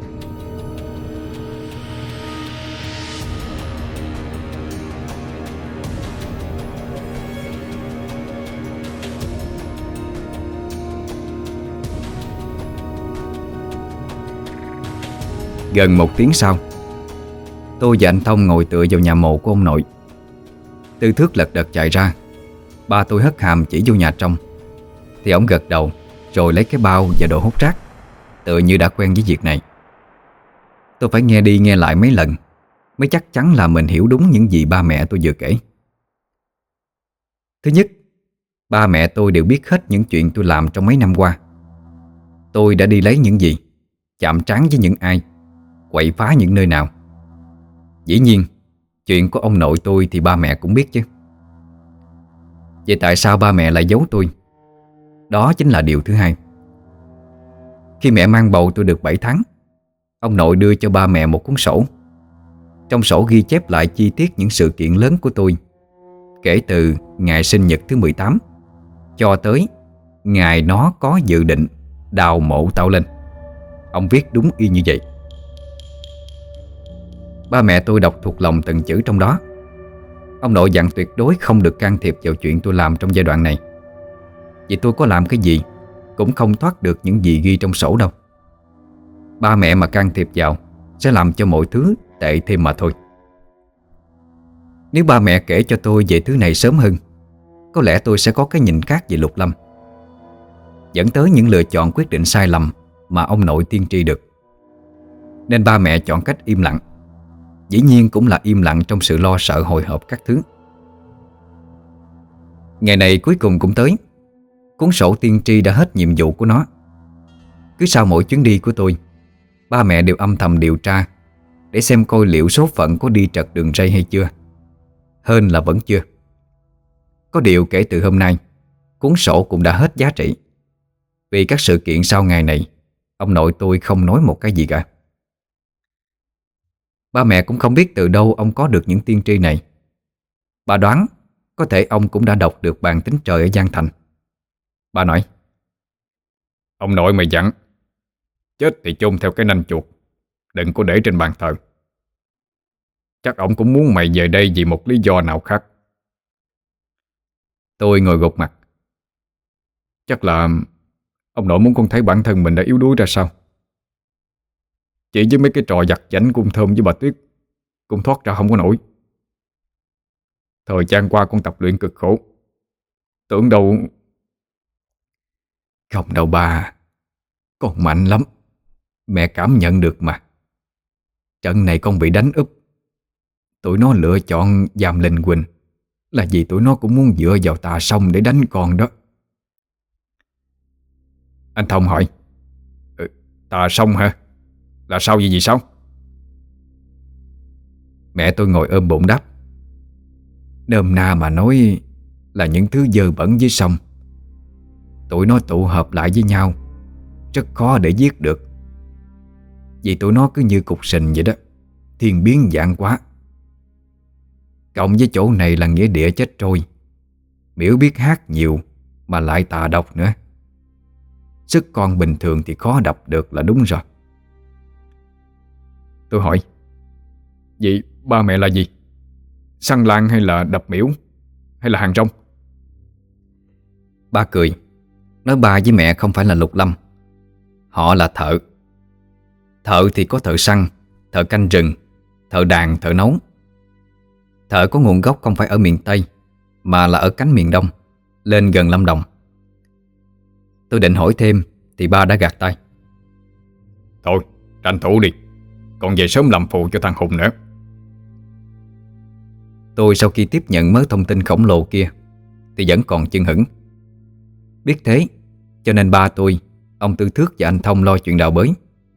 Gần một tiếng sau, tôi và anh Thông ngồi tựa vào nhà mộ của ông nội. Tư Thước lật đật chạy ra. Ba tôi hất hàm chỉ vô nhà trong, thì ông gật đầu rồi lấy cái bao và đồ hút rác, tựa như đã quen với việc này. Tôi phải nghe đi nghe lại mấy lần mới chắc chắn là mình hiểu đúng những gì ba mẹ tôi vừa kể. Thứ nhất, ba mẹ tôi đều biết hết những chuyện tôi làm trong mấy năm qua. Tôi đã đi lấy những gì, chạm trán với những ai, quậy phá những nơi nào. Dĩ nhiên, chuyện của ông nội tôi thì ba mẹ cũng biết chứ. Vậy tại sao ba mẹ lại giấu tôi? Đó chính là điều thứ hai. Khi mẹ mang bầu tôi được bảy tháng, ông nội đưa cho ba mẹ một cuốn sổ. Trong sổ ghi chép lại chi tiết những sự kiện lớn của tôi, kể từ ngày sinh nhật thứ mười tám cho tới ngày nó có dự định đào mộ tao lên. Ông viết đúng y như vậy. Ba mẹ tôi đọc thuộc lòng từng chữ trong đó. Ông nội dặn tuyệt đối không được can thiệp vào chuyện tôi làm trong giai đoạn này, vì tôi có làm cái gì cũng không thoát được những gì ghi trong sổ đâu. Ba mẹ mà can thiệp vào sẽ làm cho mọi thứ tệ thêm mà thôi. Nếu ba mẹ kể cho tôi về thứ này sớm hơn, có lẽ tôi sẽ có cái nhìn khác về Lục Lâm, dẫn tới những lựa chọn quyết định sai lầm mà ông nội tiên tri được. Nên ba mẹ chọn cách im lặng, dĩ nhiên cũng là im lặng trong sự lo sợ hồi hộp các thứ. Ngày này cuối cùng cũng tới. Cuốn sổ tiên tri đã hết nhiệm vụ của nó. Cứ sau mỗi chuyến đi của tôi, ba mẹ đều âm thầm điều tra để xem coi liệu số phận có đi trật đường ray hay chưa. Hên là vẫn chưa. Có điều kể từ hôm nay, cuốn sổ cũng đã hết giá trị. Vì các sự kiện sau ngày này, ông nội tôi không nói một cái gì cả. Ba mẹ cũng không biết từ đâu ông có được những tiên tri này. Bà đoán có thể ông cũng đã đọc được bản tính trời ở Giang Thành. Bà nói: Ông nội mày dặn, chết thì chôn theo cái nanh chuột, đừng có để trên bàn thờ. Chắc ông cũng muốn mày về đây vì một lý do nào khác. Tôi ngồi gục mặt. Chắc là ông nội muốn con thấy bản thân mình đã yếu đuối ra sao. Chỉ với mấy cái trò giặt giảnh của ông Thơm với bà Tuyết, cũng thoát ra không có nổi. Thời gian qua con tập luyện cực khổ, tưởng đâu... Không đâu bà, con mạnh lắm. Mẹ cảm nhận được mà. Trận này con bị đánh úp. Tụi nó lựa chọn giam Linh Quỳnh là vì tụi nó cũng muốn dựa vào Tà Sông để đánh con đó. Anh Thông hỏi: ừ, Tà Sông hả? Là sao vậy, gì sao? Mẹ tôi ngồi ôm bụng đáp: Nôm na mà nói là những thứ dơ bẩn dưới sông. Tụi nó tụ hợp lại với nhau, rất khó để giết được. Vì tụi nó cứ như cục sình vậy đó, thiên biến vạn quá. Cộng với chỗ này là nghĩa địa chết trôi, miễu biết hát nhiều mà lại tà độc nữa. Sức con bình thường thì khó đập được là đúng rồi. Tôi hỏi: vậy ba mẹ là gì? Săn lan hay là đập miễu hay là hàng rong? Ba cười, nói ba với mẹ không phải là Lục Lâm. Họ là thợ. Thợ thì có thợ săn, thợ canh rừng, thợ đàn, thợ nấu. Thợ có nguồn gốc không phải ở miền Tây, mà là ở cánh miền Đông, lên gần Lâm Đồng. Tôi định hỏi thêm thì ba đã gạt tay: Thôi, tranh thủ đi, còn về sớm làm phụ cho thằng Hùng nữa. Tôi sau khi tiếp nhận mớ thông tin khổng lồ kia thì vẫn còn chưng hửng. Biết thế cho nên ba tôi, ông Tư Thước và anh Thông lo chuyện đào bới.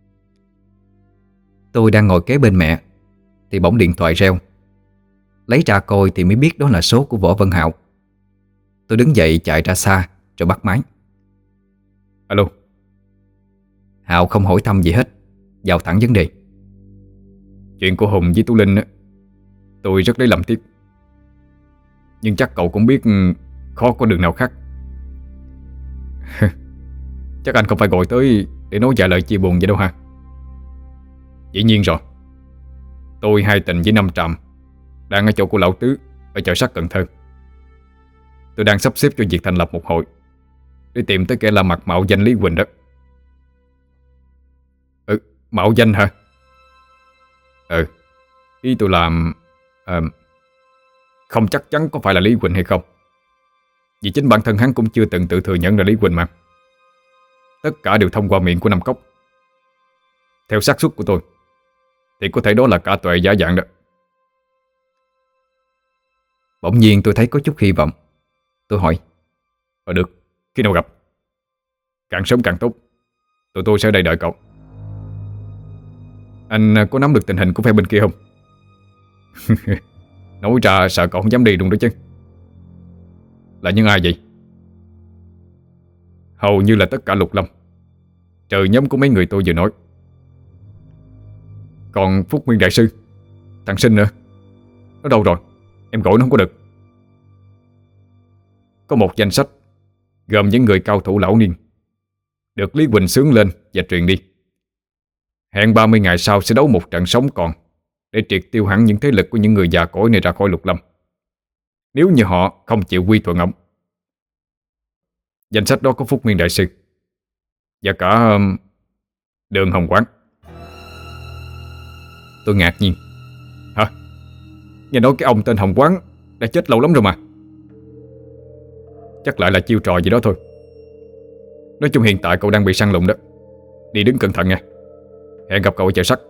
Tôi đang ngồi kế bên mẹ thì bỗng điện thoại reo. Lấy ra coi thì mới biết đó là số của Võ Văn Hạo. Tôi đứng dậy chạy ra xa rồi bắt máy. Alo. Hạo không hỏi thăm gì hết, vào thẳng vấn đề. Chuyện của Hùng với Tú Linh á, tôi rất lấy làm tiếc. Nhưng chắc cậu cũng biết khó có đường nào khác. Chắc anh không phải gọi tới để nói vài lời chia buồn vậy đâu ha. Dĩ nhiên rồi. Tôi hai tình với Năm Tràm đang ở chỗ của Lão Tứ ở chợ sắt Cần Thơ. Tôi đang sắp xếp cho việc thành lập một hội để tìm tới kẻ la mặt mạo danh Lý Quỳnh đó. Ừ, mạo danh hả? Ừ, ý tôi làm à, không chắc chắn có phải là Lý Quỳnh hay không, vì chính bản thân hắn cũng chưa từng tự thừa nhận là Lý Quỳnh mà. Tất cả đều thông qua miệng của Năm Cốc. Theo xác suất của tôi thì có thể đó là cả tuệ giả dạng đó. Bỗng nhiên tôi thấy có chút hy vọng. Tôi hỏi: Ờ được, khi nào gặp? Càng sớm càng tốt. Tụi tôi sẽ ở đây đợi cậu. Anh có nắm được tình hình của phe bên kia không? Nói ra sợ cậu không dám đi luôn đó chứ. Là những ai vậy? Hầu như là tất cả Lục Lâm, trừ nhóm của mấy người tôi vừa nói. Còn Phúc Nguyên Đại Sư, thằng Sinh nữa, nó đâu rồi? Em gọi nó không có được. Có một danh sách gồm những người cao thủ lão niên được Lý Quỳnh xướng lên và truyền đi. Hẹn ba mươi ngày sau sẽ đấu một trận sống còn để triệt tiêu hẳn những thế lực của những người già cỗi này ra khỏi Lục Lâm. nếu như họ không chịu quy thuận ông. Danh sách đó có Phúc Nguyên Đại Sư và cả um, Đường Hồng Quán. Tôi ngạc nhiên. Hả? Nghe nói cái ông tên Hồng Quán đã chết lâu lắm rồi mà. Chắc lại là chiêu trò gì đó thôi. Nói chung hiện tại cậu đang bị săn lùng đó. Đi đứng cẩn thận nha. Hẹn gặp cậu ở chợ sắt.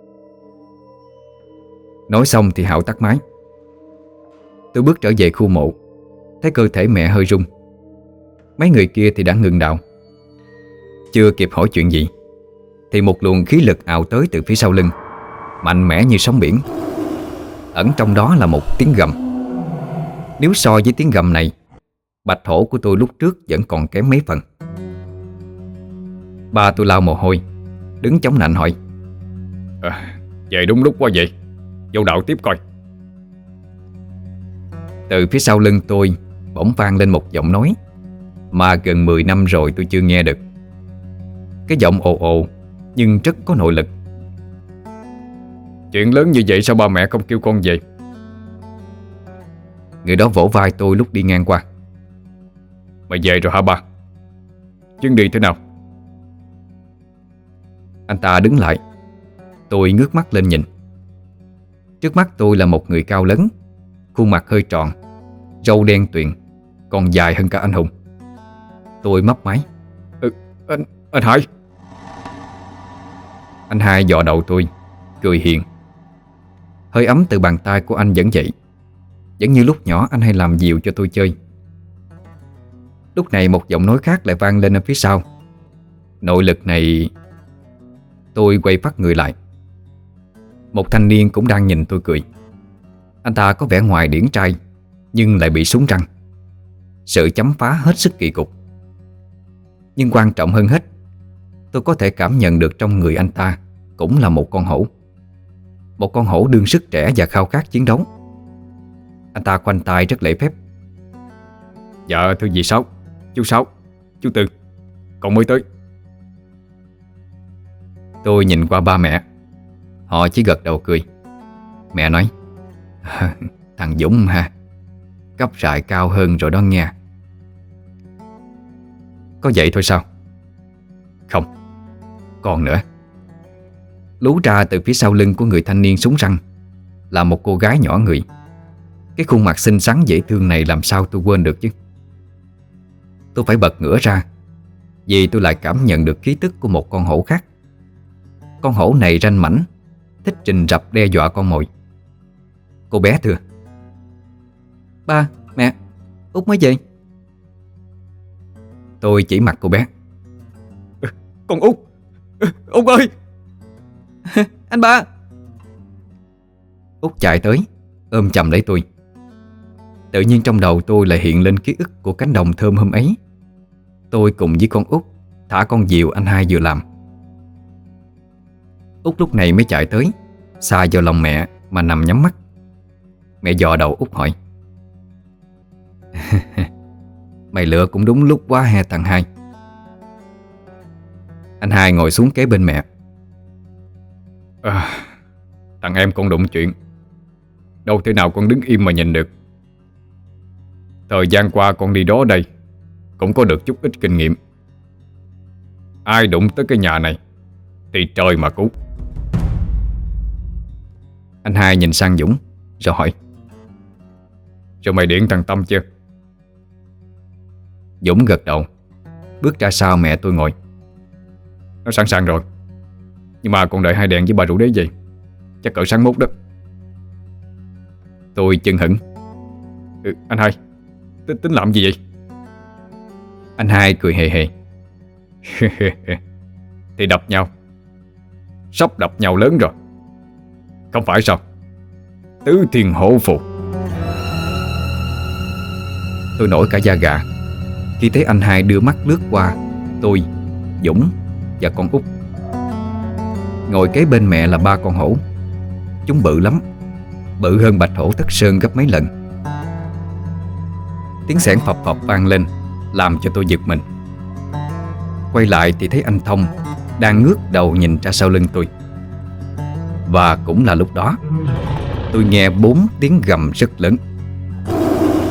Nói xong thì Hảo tắt máy. Tôi bước trở về khu mộ, thấy cơ thể mẹ hơi rung. Mấy người kia thì đã ngừng đạo. Chưa kịp hỏi chuyện gì thì một luồng khí lực ào tới từ phía sau lưng, mạnh mẽ như sóng biển. Ẩn trong đó là một tiếng gầm. Nếu so với tiếng gầm này, bạch hổ của tôi lúc trước vẫn còn kém mấy phần. Ba tôi lau mồ hôi, đứng chống nạnh hỏi: à, Về đúng lúc quá vậy. Vô đạo tiếp coi. Từ phía sau lưng tôi bỗng vang lên một giọng nói mà gần mười năm rồi tôi chưa nghe được. Cái giọng ồ ồ nhưng rất có nội lực. Chuyện lớn như vậy sao ba mẹ không kêu con về? Người đó vỗ vai tôi lúc đi ngang qua. Mày về rồi hả ba? Chuyến đi thế nào? Anh ta đứng lại. Tôi ngước mắt lên nhìn. Trước mắt tôi là một người cao lớn, khuôn mặt hơi tròn, râu đen tuyền, còn dài hơn cả anh Hùng. Tôi mấp máy: ừ, Anh, anh Hải. Anh hai dò đầu tôi, cười hiền. Hơi ấm từ bàn tay của anh vẫn vậy, vẫn như lúc nhỏ anh hay làm dịu cho tôi chơi. Lúc này một giọng nói khác lại vang lên ở phía sau. Nội lực này... Tôi quay phát người lại. Một thanh niên cũng đang nhìn tôi cười. Anh ta có vẻ ngoài điển trai nhưng lại bị súng răng. Sự chấm phá hết sức kỳ cục. Nhưng quan trọng hơn hết, tôi có thể cảm nhận được trong người anh ta cũng là một con hổ. Một con hổ đương sức trẻ và khao khát chiến đấu. Anh ta khoanh tay rất lễ phép: Dạ thưa dì Sáu, chú Sáu, chú Tư, con mới tới. Tôi nhìn qua ba mẹ. Họ chỉ gật đầu cười. Mẹ nói: Thằng Dũng ha, cấp rại cao hơn rồi đó nghe. Có vậy thôi sao? Không, còn nữa. Lú ra từ phía sau lưng của người thanh niên súng răng là một cô gái nhỏ người. Cái khuôn mặt xinh xắn dễ thương này làm sao tôi quên được chứ. Tôi phải bật ngửa ra, vì tôi lại cảm nhận được khí tức của một con hổ khác. Con hổ này ranh mãnh, thích rình rập đe dọa con mồi. Cô bé thưa: Ba, mẹ, Út mới về. Tôi chỉ mặt cô bé: Con Út, Út ơi. Anh ba. Út chạy tới, ôm chầm lấy tôi. Tự nhiên trong đầu tôi lại hiện lên ký ức của cánh đồng thơm hôm ấy. Tôi cùng với con Út thả con diều anh hai vừa làm. Út lúc này mới chạy tới, xa vào lòng mẹ mà nằm nhắm mắt. Mẹ dò đầu Út hỏi: Mày lựa cũng đúng lúc quá he thằng hai. Anh hai ngồi xuống kế bên mẹ. à, Thằng em con đụng chuyện, đâu thể nào con đứng im mà nhìn được. Thời gian qua con đi đó đây cũng có được chút ít kinh nghiệm. Ai đụng tới cái nhà này thì trời mà cứu. Anh hai nhìn sang Dũng rồi hỏi: Rồi mày điện thằng Tâm chưa? Dũng gật đầu, bước ra sau mẹ tôi ngồi. Nó sẵn sàng rồi, nhưng mà còn đợi hai đèn với bà rượu đế gì, chắc cỡ sáng mốt đó. Tôi chưng hửng: ừ, Anh hai, tính, tính làm gì vậy? Anh hai cười hề hề: Thì đập nhau. Sắp đập nhau lớn rồi, không phải sao? Tứ thiên hổ phù. Tôi nổi cả da gà khi thấy anh hai đưa mắt lướt qua tôi, Dũng và con Út. Ngồi kế bên mẹ là ba con hổ. Chúng bự lắm, bự hơn bạch hổ Thất Sơn gấp mấy lần. Tiếng xẻng phập phập vang lên làm cho tôi giật mình. Quay lại thì thấy anh Thông đang ngước đầu nhìn ra sau lưng tôi. Và cũng là lúc đó tôi nghe bốn tiếng gầm rất lớn.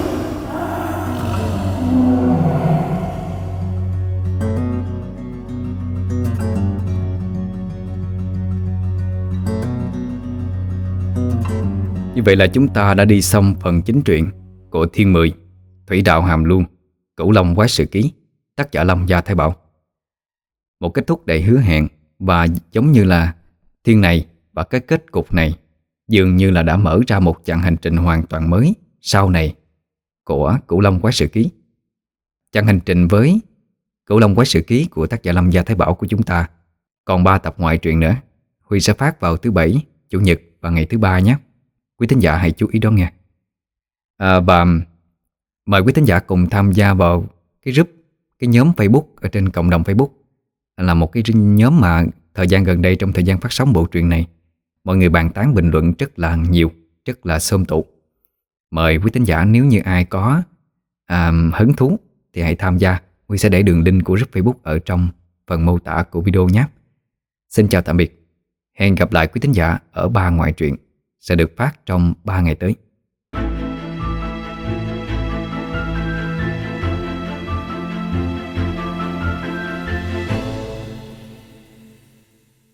Như vậy là chúng ta đã đi xong phần chính truyện của Thiên Mười, Thủy Đạo Hàm Luông, Cửu Long Quái Sự Ký, tác giả Long Gia Thái Bảo. Một kết thúc đầy hứa hẹn, và giống như là thiên này và cái kết cục này dường như là đã mở ra một chặng hành trình hoàn toàn mới sau này của Cửu Long Quái Sự Ký. Chặng hành trình với Cửu Long Quái Sự Ký của tác giả Long Gia Thái Bảo của chúng ta còn ba tập ngoại truyện nữa. Huy sẽ phát vào thứ Bảy, Chủ nhật và ngày thứ Ba nhé. Quý thính giả hãy chú ý đón nghe. À, và mời quý thính giả cùng tham gia vào cái group, cái nhóm Facebook ở trên cộng đồng Facebook, là một cái nhóm mà thời gian gần đây trong thời gian phát sóng bộ truyện này, mọi người bàn tán bình luận rất là nhiều, rất là xôm tụ. Mời quý thính giả nếu như ai có à, hứng thú thì hãy tham gia. Huy sẽ để đường link của group Facebook ở trong phần mô tả của video nhé. Xin chào tạm biệt. Hẹn gặp lại quý thính giả ở ba ngoại truyện sẽ được phát trong ba ngày tới.